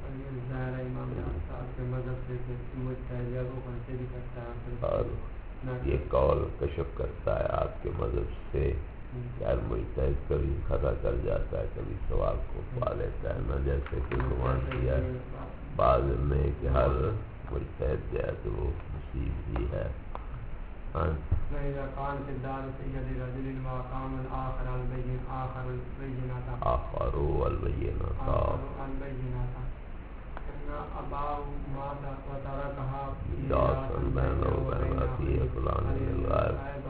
اور یہ قول کشف کرتا ہے آپ کے مذہب سے، یار مجتہد کبھی خطا کر جاتا ہے، کبھی ثواب کو پا لیتا ہے، نہ جیسے کہ گمان کیا بعض نے کہ ہر مجتہد جو ہے تو وہ مصیب ہی ہے۔ آخروا البینۃ میراثا بینہ وبین اخیہ فلان للغائب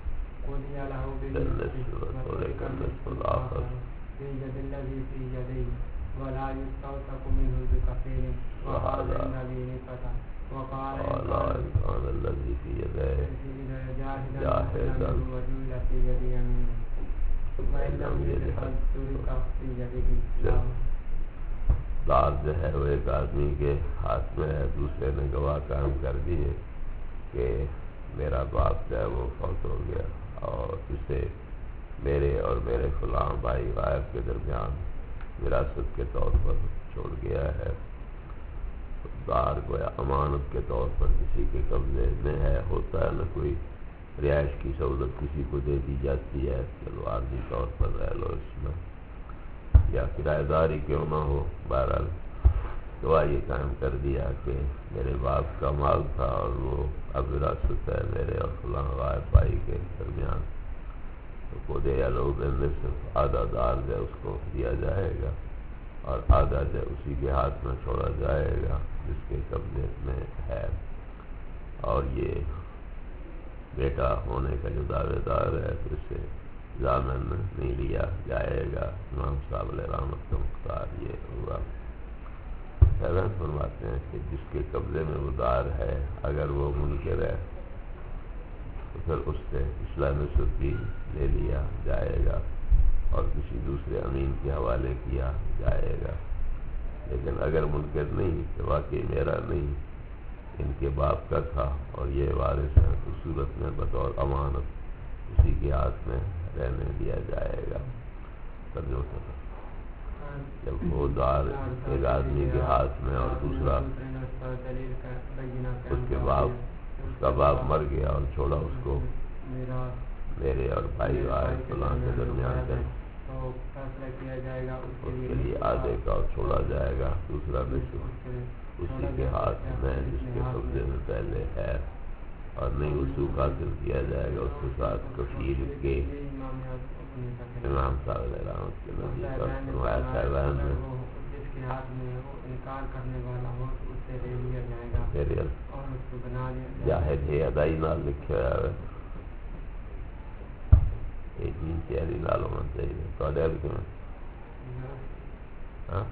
بالنصف وترك النصف الآخر وهذا ولا إنسان الذي في يديه جاهدا دار جو ہے وہ ایک آدمی کے ہاتھ میں ہے، دوسرے نے گواہ قائم کر دیے کہ میرا باپ جو ہے وہ فوت ہو گیا اور اسے میرے اور میرے فلاں بھائی غائب کے درمیان وراثت کے طور پر چھوڑ گیا ہے۔ دار گویا امانت کے طور پر کسی کے قبضے میں ہے، ہوتا ہے نہ کوئی رہائش کی سہولت کسی کو دے دی جاتی ہے، چلو عارضی طور پر رہ لو اس میں، یا کرایہ داری کیوں نہ ہو، بہرحال گواہ یہ قائم کر دیا کہ میرے باپ کا مال تھا اور وہ اب وراثت ہے میرے اور فلاں غائب بھائی کے درمیان، تو کو دے یا لو بالنصف، آدھا دار جو اس کو دیا جائے گا اور آدھا جو اسی کے ہاتھ میں چھوڑا جائے گا جس کے قبضے میں ہے، اور یہ بیٹا ہونے کا جو دعوے دار ہے تو اسے ضامن نہیں لیا جائے گا۔ امام صاحب علیہ رحمت کا مختار یہ ہوا۔ حیران فرماتے ہیں کہ جس کے قبضے میں وہ دار ہے اگر وہ منکر ہے تو پھر اس سے اصلاح نصف بھی لے لیا جائے گا اور کسی دوسرے امین کے حوالے کیا جائے گا، لیکن اگر منکر نہیں کہ واقعی میرا نہیں ان کے باپ کا تھا اور یہ وارث ہے، تو صورت میں بطور امانت اسی کے ہاتھ میں رہنے دیا جائے گا۔ ترجمہ کرو، جب وہ دار ایک آدمی کے ہاتھ میں اور دوسرا اس کے باپ، اس کا باپ مر گیا اور چھوڑا اس کو میرے اور بھائی آئے فلاں کے درمیان ہے، اس کے لیے آدھے کا اور چھوڑا جائے گا، دوسرا نصف اسی کے ہاتھ میں جس کے قبضے میں پہلے ہے، اور نہیں وصول حاصل کیا جائے گا اس کے ساتھ کفیل کے۔ امام صاحب علیہ رحمت کے نبی کا فرمایا صاحبان میں جس کے ہاتھ میں وہ انکار کرنے والا ہو تو اس سے لے لیا جائے گا اور اس کو بنا لیا جاہد ہے ادائی نال لکھا ہے، ایک دین چہری نال ہونا چاہیے تو ادائی لکھا ہے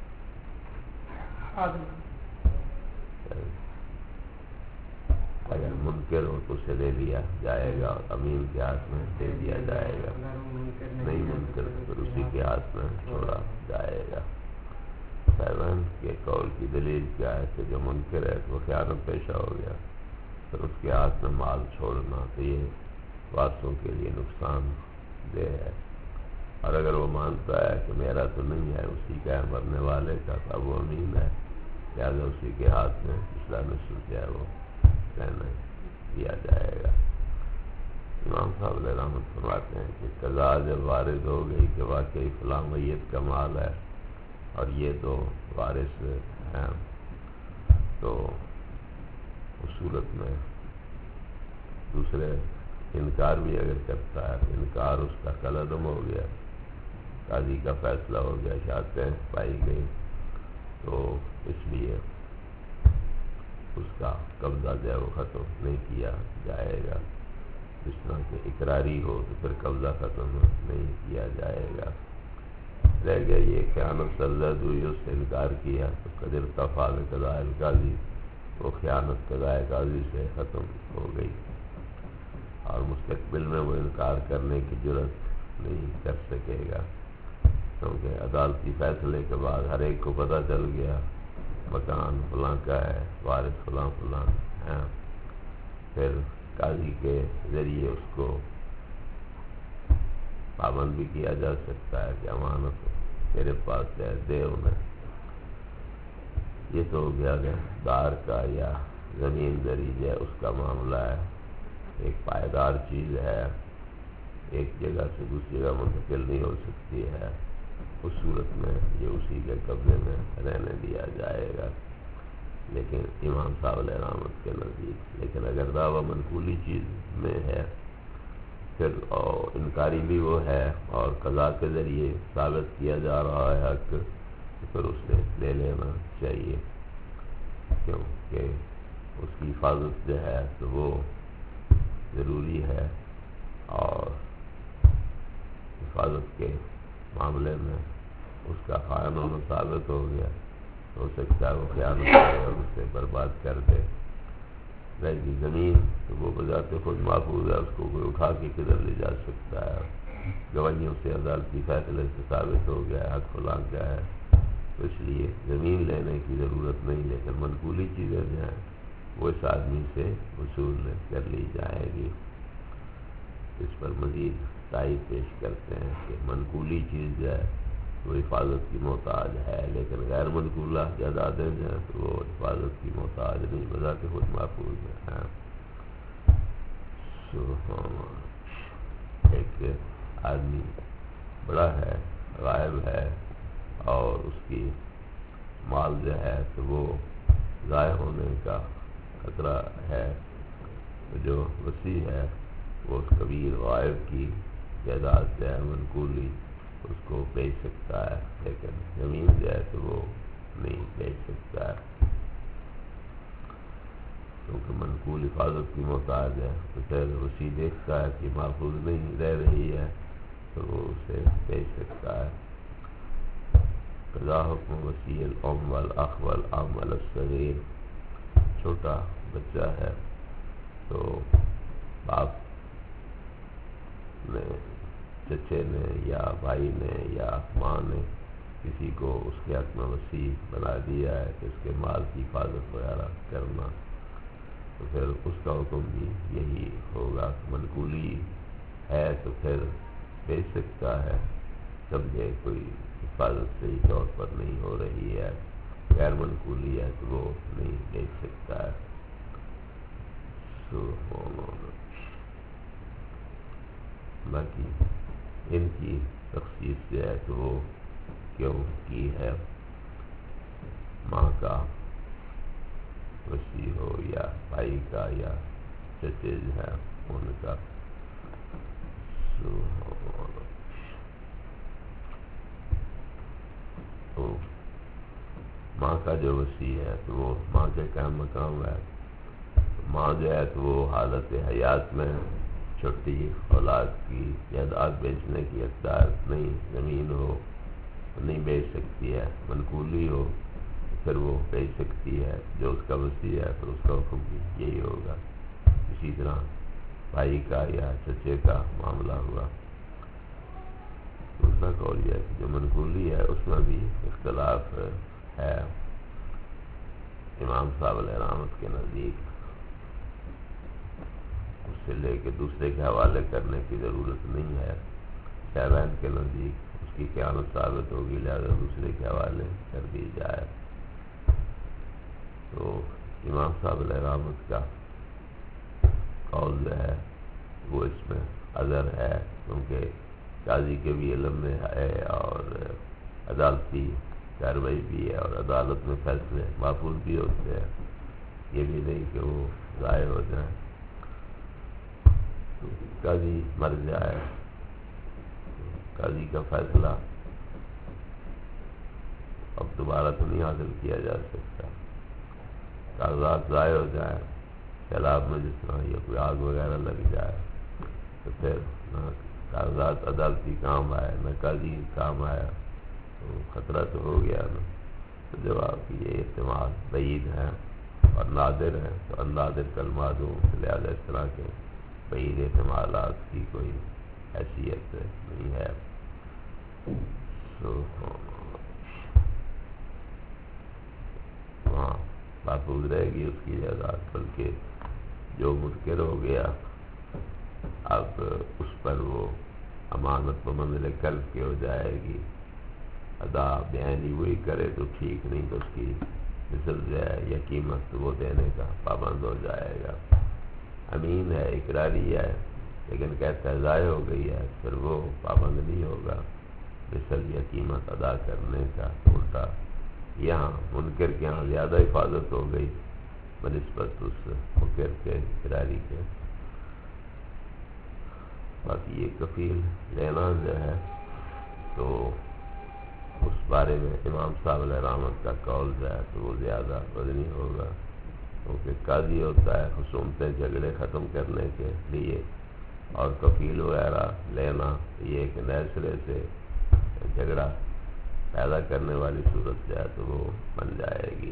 اگر منکر ہو تو اسے لے لیا جائے گا اور امین کے ہاتھ میں دے دیا جائے گا، نہیں منکر پھر اسی کے ہاتھ میں چھوڑا جائے گا۔ صاحبان کے قول کی دلیل کیا ہے کہ جو منکر ہے تو وہ خیانت پیشہ ہو گیا، پھر اس کے ہاتھ میں مال چھوڑنا تو یہ وارثوں کے لیے نقصان دہ ہے، اور اگر وہ مانتا ہے کہ میرا تو نہیں ہے اسی کا ہے مرنے والے کا، تب وہ امین ہے، لہٰذا اسی کے ہاتھ میں اصلاح نصف جو ہے وہ رہنے دیا جائے گا۔ امام صاحب علیہ رحمت فرماتے ہیں کہ قضا جب وارد ہو گئی کہ واقعی فلاں میت کا مال ہے اور یہ دو وارث ہیں، تو اس صورت میں دوسرے انکار بھی اگر کرتا ہے تو انکار اس کا کالعدم ہو گیا، قاضی کا فیصلہ ہو گیا، شہادتیں پائی گئی، تو اس لیے اس کا قبضہ جو ہے وہ ختم نہیں کیا جائے گا۔ جس طرح کہ اقراری ہو تو پھر قبضہ ختم نہیں کیا جائے گا۔ رہ گیا یہ خیانت سرزد ہوئی، اس سے انکار کیا تو قدر تفعل قضاء القاضی، وہ خیانت قضاء قاضی سے ختم ہو گئی، اور مستقبل میں وہ انکار کرنے کی جرات نہیں کر سکے گا، کیونکہ عدالتی فیصلے کے بعد ہر ایک کو پتہ چل گیا مکان فلاں کا ہے، وارث فلاں فلاں ہے، پھر قاضی کے ذریعے اس کو پابند بھی کیا جا سکتا ہے کہ امانت میرے پاس ہے، دے انہیں۔ یہ تو ہو گیا کہ دار کا یا زمین دری ہے اس کا معاملہ ہے، ایک پائیدار چیز ہے، ایک جگہ سے دوسری جگہ منتقل نہیں ہو سکتی ہے، اس صورت میں یہ اسی کے قبضے میں رہنے دیا جائے گا، لیکن امام صاحب علیہ رحمت کے نزدیک۔ لیکن اگر دعویٰ منقولی چیز میں ہے پھر انکاری بھی وہ ہے اور قضاء کے ذریعے ثابت کیا جا رہا ہے حق، تو پھر اسے لے لینا چاہیے، کیونکہ اس کی حفاظت جو ہے تو وہ ضروری ہے، اور حفاظت کے معاملے میں اس کا خائن ہونا ثابت ہو گیا، ہو سکتا ہے وہ خیانت کرے اور اسے برباد کر دے۔ رہ گئی زمین تو وہ بذات خود محفوظ ہے، اس کو کوئی اٹھا کے کدھر لے جا سکتا ہے، گواہیوں سے عدالتی فیصلے سے ثابت ہو گیا حق فلاں کا ہے، تو اس لیے زمین لینے کی ضرورت نہیں، لیکن منقولی چیزیں جو ہیں وہ اس آدمی سے وصول کر لی جائے گی۔ اس پر مزید تائید پیش کرتے ہیں کہ منقولی چیز جو ہے وہ حفاظت کی محتاج ہے، لیکن غیر منقولہ جائیدادیں جو ہیں تو وہ حفاظت کی محتاج نہیں، بذات خود محفوظ ہیں۔ ایک آدمی بڑا ہے، غائب ہے، اور اس کی مال جو ہے تو وہ ضائع ہونے کا خطرہ ہے، جو وصی ہے وہ اس کبیر غائب کی جائیداد جو ہے منقولی اس کو بیچ سکتا ہے، لیکن زمین جو ہے تو وہ نہیں بیچ سکتا ہے، کیونکہ منقول حفاظت کی محتاج ہے، تو پھر وصی دیکھتا ہے کہ محفوظ نہیں رہ رہی ہے تو وہ اسے بیچ سکتا ہے۔ قضا حکم وصی الام والاخ والعم علی الصغیر، چھوٹا بچہ ہے تو باپ نے، چچے نے یا بھائی نے یا ماں نے کسی کو اس کے حق میں وصی بنا دیا ہے کہ اس کے مال کی حفاظت وغیرہ کرنا، تو پھر اس کا حکم بھی یہی ہوگا۔ منقولی ہے تو پھر بیچ سکتا ہے، سمجھے کوئی حفاظت صحیح طور پر نہیں ہو رہی ہے، غیر منقولی ہے تو وہ نہیں بیچ سکتا ہے۔ باقی ان کی تخصیص جو ہے تو وہ کیوں کی ہے، ماں کا وصی ہو یا بھائی کا یا چچے جو ہے ان کا۔ تو ماں کا جو وصی ہے تو وہ ماں کے قائم مقام ہے، ماں جو ہے تو وہ حالت حیات میں چھوٹی اولاد کی جائیداد بیچنے کی اقدار نہیں، زمین ہو تو نہیں بیچ سکتی ہے، منقولی ہو پھر وہ بیچ سکتی ہے، جو اس کا وصی ہے پھر اس کا حکم بھی یہی ہوگا۔ اسی طرح بھائی کا یا چچے کا معاملہ ہوا۔ دوسرا قول یہ ہے کہ جو منقولی ہے اس میں بھی اختلاف ہے، امام صاحب علیہ رحمت کے نزدیک اس سے لے کے دوسرے کے حوالے کرنے کی ضرورت نہیں ہے، شیبین کے نزدیک اس کی خیانت ثابت ہوگی، لہذا دوسرے کے حوالے کر دی جائے۔ تو امام صاحب علیہ رحمت کا قول جو ہے وہ اس میں عذر ہے، کیونکہ قاضی کے بھی علم میں ہے اور عدالتی کارروائی بھی ہے اور عدالت میں فیصلے محفوظ بھی ہوتے ہیں، یہ بھی نہیں کہ وہ ضائع ہو جائیں۔ تو قاضی مر جائے، قاضی کا فیصلہ اب دوبارہ تو نہیں حاصل کیا جا سکتا، کاغذات ضائع ہو جائیں، سیلاب میں جس طرح یا کوئی آگ وغیرہ لگ جائے تو پھر نہ کاغذات عدالتی کام آئے نہ قاضی کام آیا، تو خطرہ تو ہو گیا نا۔ تو جواب کہ یہ احتمال بعید ہیں اور نادر ہیں، تو النادر کالمعدوم، لہذا اس طرح کے بعید احتمالات کی کوئی حیثیت نہیں ہے۔ وہاں محفوظ رہے گی اس کی جائیداد، بلکہ جو منکر ہو گیا اب اس پر وہ امانت و منزل قلب کے ہو جائے گی، ادا بیانی وہی کرے تو ٹھیک، نہیں تو اس کی مثل جو ہے یا قیمت وہ دینے کا پابند ہو جائے گا۔ امین ہے، اقراری ہے، لیکن کہتا ہے ضائع ہو گئی ہے، پھر وہ پابند نہیں ہوگا مثل یا قیمت ادا کرنے کا۔ الٹا یہاں منکر کے یہاں زیادہ حفاظت ہو گئی بنسبت اس مقر کے اقراری کے۔ باقی یہ کفیل لینا جو ہے تو اس بارے میں امام صاحب علیہ رحمت کا قول جو ہے تو وہ زیادہ وزنی ہوگا، کیونکہ قاضی ہوتا ہے خصومتیں جھگڑے ختم کرنے کے لیے، اور کفیل وغیرہ لینا یہ ایک نئے سرے سے جھگڑا پیدا کرنے والی صورت جو ہے تو وہ بن جائے گی۔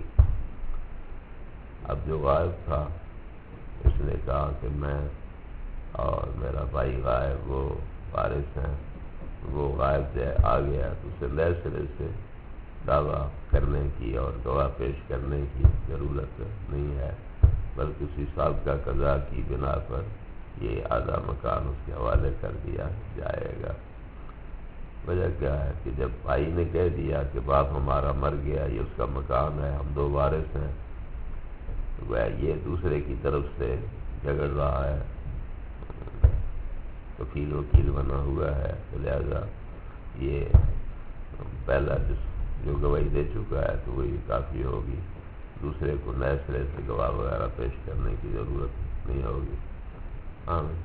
اب جو غائب تھا اس نے کہا کہ میں اور میرا بھائی غائب وہ وارث ہیں، وہ غائب سے آ گیا تو اسے نئے سرے سے دعویٰ کرنے کی اور گواہ پیش کرنے کی ضرورت نہیں ہے، بلکہ اسی سابقہ قضا کی بنا پر یہ آدھا مکان اس کے حوالے کر دیا جائے گا۔ وجہ کیا ہے کہ جب بھائی نے کہہ دیا کہ باپ ہمارا مر گیا، یہ اس کا مکان ہے، ہم دو وارث ہیں، تو وہ یہ دوسرے کی طرف سے جھگڑ رہا ہے، کفیل وکیل بنا ہوا ہے، تو لہذا یہ پہلا جو گواہی دے چکا ہے تو وہی کافی ہوگی، دوسرے کو نئے سرے سے گواہ وغیرہ پیش کرنے کی ضرورت نہیں ہوگی۔ آمین۔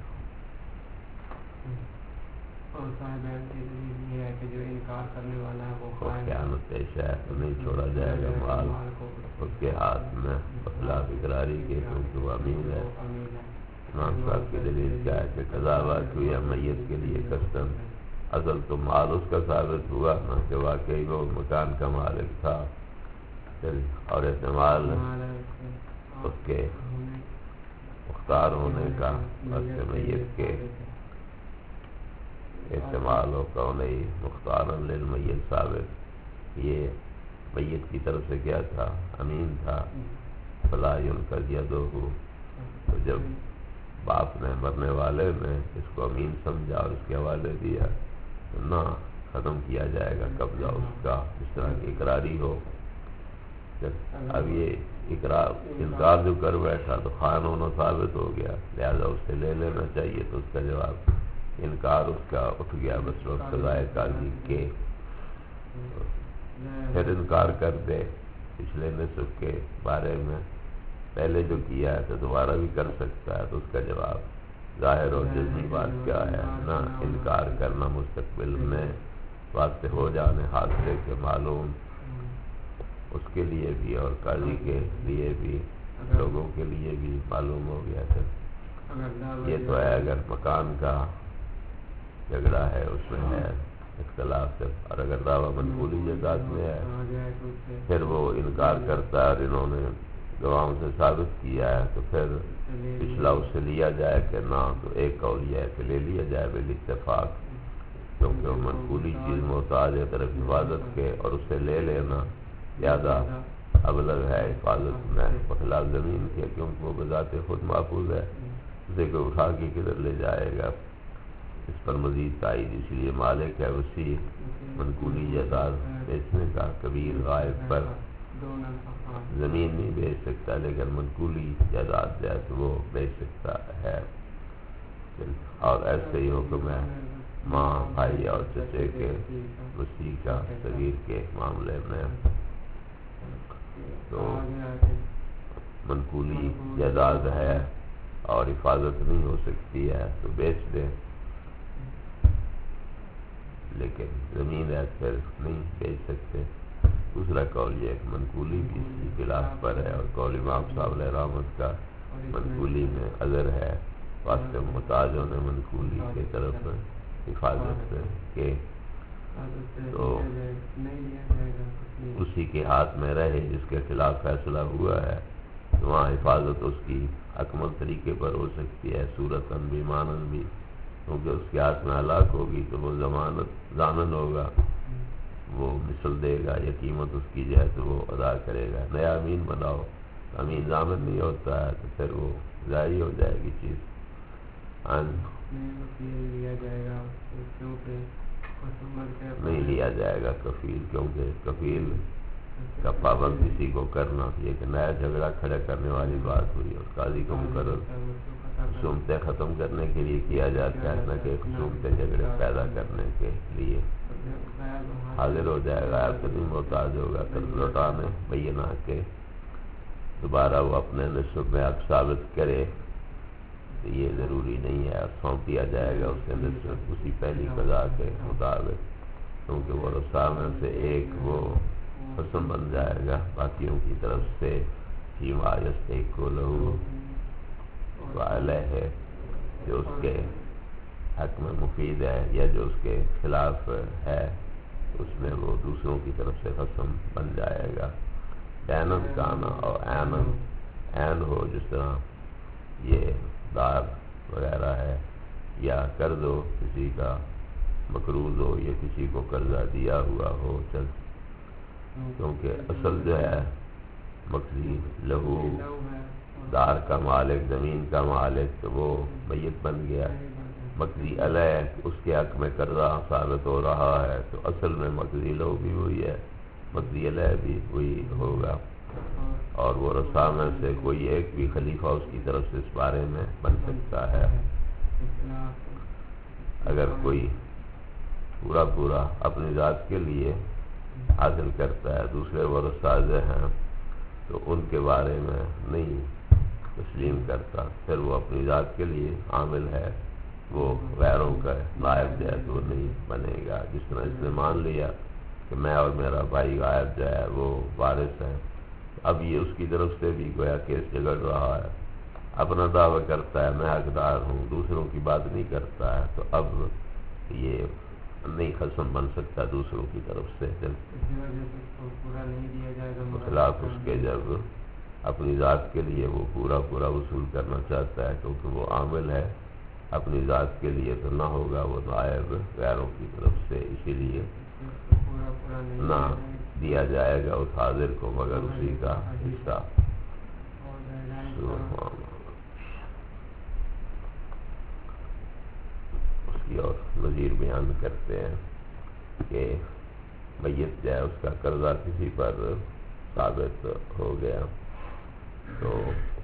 اور صاحب یہ ہے کہ جو انکار کرنے والا ہے وہ خیانت پیش ہے تو نہیں چھوڑا جائے گا مال اس کے ہاتھ میں بخلاف اقراری کے، کیونکہ وہ امین ہے۔ امام صاحب کی دلیل کیا ہے کہ قضا واقعی ہے میت کے لیے قسطن، اصل تو مال اس کا ثابت ہوا نہ کہ واقعی وہ مکان کا مالک تھا، اور احتمال اس کے مختار ہونے کا اس کے میت کے احتمال ہو کونہی مختار للمیت ثابت، یہ میت کی طرف سے کیا تھا، امین تھا، فلا ينقض یدہ، تو جب باپ نے مرنے والے نے اس کو امین سمجھا اور اس کے حوالے دیا تو نہ ختم کیا جائے گا قبضہ اس کا، اس طرح کی اقراری ہو۔ اب یہ انکار جو کر بیٹھا تو خائن ہونا ثابت ہو گیا، لہذا اس سے لے لینا چاہیے، تو اس کا جواب انکار اس کا اٹھ گیا بس وقت قضائے قاضی کے، پھر انکار کر دے پچھلے نصف کے بارے میں، پہلے جو کیا ہے تو دوبارہ بھی کر سکتا ہے، تو اس کا جواب ظاہر اور جزمی بات کیا ہے، نہ انکار کرنا مستقبل میں واسطے ہو جانے حادثے کے معلوم، اس کے لیے بھی اور قاضی کے لیے بھی لوگوں کے لیے بھی معلوم ہو گیا تھا۔ یہ تو ہے اگر مکان کا جھگڑا ہے اس میں ہے اختلاف، اور اگر دعویٰ منقولی جائیداد میں ہے پھر وہ انکار کرتا ہے اور انہوں نے گواہوں سے ثابت کیا ہے تو پھر پچھلا اس سے لیا جائے کہ نہ، تو ایک قول یہ ہے کہ لے لیا جائے بالاتفاق، کیونکہ وہ منقولی چیز محتاج ہے طرف حفاظت کے، اور اس سے لے لینا زیادہ ابلغ ہے حفاظت میں بخلاف زمین کے، کیونکہ وہ بذات خود محفوظ ہے، اسے کوئی اٹھا کے کدھر لے جائے گا، اس پر مزید تائید اس لیے مالک ہے وسیع منقولی جائیداد بیچنے کا، کبیر غائب پر زمین نہیں بیچ سکتا لیکن منقولی جائیداد ہے تو وہ بیچ سکتا ہے۔ اور ایسے ہی حکم ہے ماں بھائی اور چچے کے وسیع کا صغیر کے معاملے میں، تو منقولی جائیداد ہے اور حفاظت نہیں ہو سکتی ہے تو بیچ دیں، لیکن زمین ہے پھر نہیں بیچ سکتے۔ دوسرا قول یہ کہ منقولی بھی اسی خلاف پر ہے، اور قول امام صاحب علیہ رحمت کا منقولی میں عذر ہے، واسطے محتاج ہونے منقولی کی طرف حفاظت کے، تو اسی کے ہاتھ میں رہے جس کے خلاف فیصلہ ہوا ہے، تو وہاں حفاظت اس کی اکمل طریقے پر ہو سکتی ہے، صورتاً بھی مانن بھی، کیونکہ اس کے ہاتھ میں ہلاک ہوگی تو وہ ضامن ہوگا، وہ مثل دے گا، یا قیمت اس کی جائے تو وہ ادا کرے گا۔ نیا امین بناؤ، امین ضامن نہیں ہوتا ہے تو پھر وہ ضائع ہو جائے گی چیز۔ نہیں لیا جائے گا کفیل، کیونکہ کفیل کا پابند کسی کو کرنا، یہ کہ نیا جھگڑا کھڑا کرنے والی بات ہوئی، اور قاضی کو مقرر خصومتیں ختم کرنے کے لیے کیا جاتا ہے، نہ کہ خصومتیں جھگڑے پیدا کرنے کے لیے۔ حاضر ہو جائے گا، غائب تو نہیں محتاج ہوگا، پھر لوٹانے بینہ کے دوبارہ وہ اپنے نصب میں حق ثابت کرے، تو یہ ضروری نہیں ہے، سونپ دیا جائے گا اس کے نصب اسی پہلی قضا کے مطابق، کیونکہ وہ رسام میں سے ایک وہ قسم بن جائے گا باقیوں کی طرف سے، فیما یستحق لہ وعلیہ، جو اس کے حق میں مفید ہے یا جو اس کے خلاف ہے، اس میں وہ دوسروں کی طرف سے قسم بن جائے گا۔ دینن کانا اور عین ہو، جس طرح یہ دار وغیرہ ہے، یا قرض ہو کسی کا، مقروض ہو، یا کسی کو قرضہ دیا ہوا ہو، کیونکہ اصل جو ہے مقضی لہو، دار کا مالک، زمین کا مالک، تو وہ میت بن گیا، مقضی علیہ اس کے حق میں قرضہ ثابت ہو رہا ہے، تو اصل میں مقضی لہو بھی ہوئی ہے، مقضی علیہ بھی وہی ہوگا، اور وہ رسا میں سے کوئی ایک بھی خلیفہ اس کی طرف سے اس بارے میں بن سکتا ہے۔ اگر کوئی پورا اپنی ذات کے لیے حاصل کرتا ہے، دوسرے وہ رسا جو ہیں تو ان کے بارے میں نہیں تسلیم کرتا، پھر وہ اپنی ذات کے لیے عامل ہے، وہ غیروں کا نائب جو ہے تو وہ نہیں بنے گا۔ جس طرح اس نے مان لیا کہ میں اور میرا بھائی غائب جو ہے وہ وارث ہے، اب یہ اس کی طرف سے بھی گویا کیس جگڑ رہا ہے، اپنا دعویٰ کرتا ہے میں حقدار ہوں، دوسروں کی بات نہیں کرتا ہے، تو اب یہ نہیں قسم بن سکتا دوسروں کی طرف سے، خلاف اس کے جب اپنی ذات کے لیے وہ پورا وصول کرنا چاہتا ہے، کیونکہ وہ عامل ہے، اپنی ذات کے لیے تو نہ ہوگا، وہ نائب غیروں کی طرف سے، اسی لیے نہ دیا جائے گا اس حاضر کو مگر اسی کا حصہ۔ اس کی اور مزید بیان کرتے ہیں کہ میت جو ہے اس کا قرضہ کسی پر ثابت ہو گیا، تو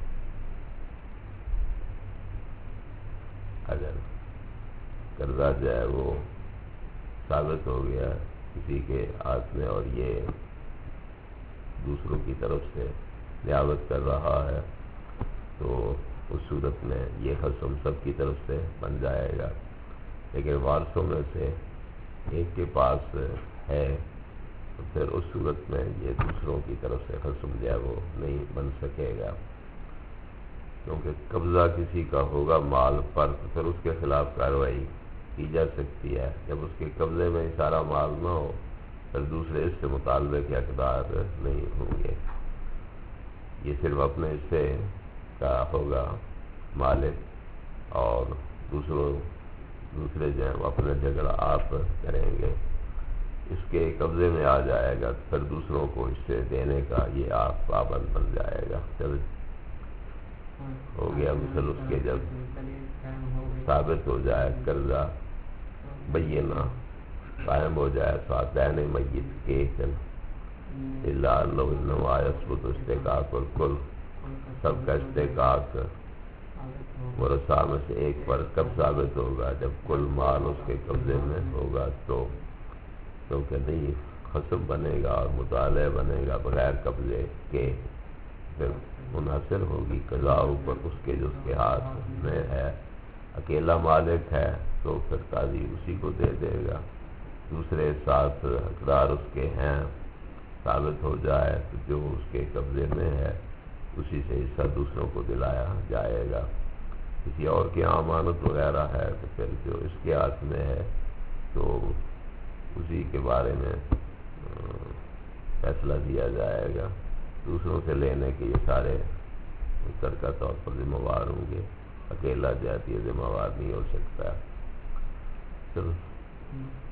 اگر قرضہ جو ہے وہ ثابت ہو گیا کسی کے ہاتھ میں، اور یہ دوسروں کی طرف سے نیابت کر رہا ہے، تو اس صورت میں یہ قسم سب کی طرف سے بن جائے گا، لیکن وارثوں میں سے ایک کے پاس ہے تو پھر اس صورت میں یہ دوسروں کی طرف سے قسم جو ہے وہ نہیں بن سکے گا، کیونکہ قبضہ کسی کا ہوگا مال پر تو پھر اس کے خلاف کارروائی کی جا سکتی ہے، جب اس کے قبضے میں سارا مال نہ ہو پھر دوسرے اس سے مطالبے کے حقدار نہیں ہوں گے، یہ صرف اپنے حصے کا ہوگا مالک، اور دوسرے جو ہیں وہ اپنا جھگڑا آپ کریں گے، اس کے قبضے میں آ جائے گا تو پھر دوسروں کو حصے دینے کا یہ آپ پابند بن جائے گا۔ چل ہو گیا مثل اس کے جب ثابت ہو جائے قرضہ بینہ قائم ہو جائے ساتھ دین میت کے، الا انما یثبت استحقاق الکل، سب کا استحقاق ورثہ میں سے ایک پر کب ثابت ہوگا؟ جب کل مال اس کے قبضے میں ہوگا، تو کیونکہ نہیں قسم بنے گا اور مطالعہ بنے گا بغیر قبضے کے، پھر منحصر ہوگی قضا اوپر اس کے جو اس کے ہاتھ میں ہے. اکیلا مالک ہے تو پھر قاضی اسی کو دے دے گا. دوسرے ساتھ حقدار اس کے ہیں ثابت ہو جائے تو جو اس کے قبضے میں ہے اسی سے حصہ دوسروں کو دلایا جائے گا. کسی اور کی امانت وغیرہ ہے تو پھر جو اس کے ہاتھ میں ہے تو اسی کے بارے میں فیصلہ دیا جائے گا. دوسروں سے لینے کے یہ سارے مشترکہ طور پر ذمہ وار ہوں گے. اکیلا جاتی ہے ذمہ وار نہیں ہو سکتا. چلو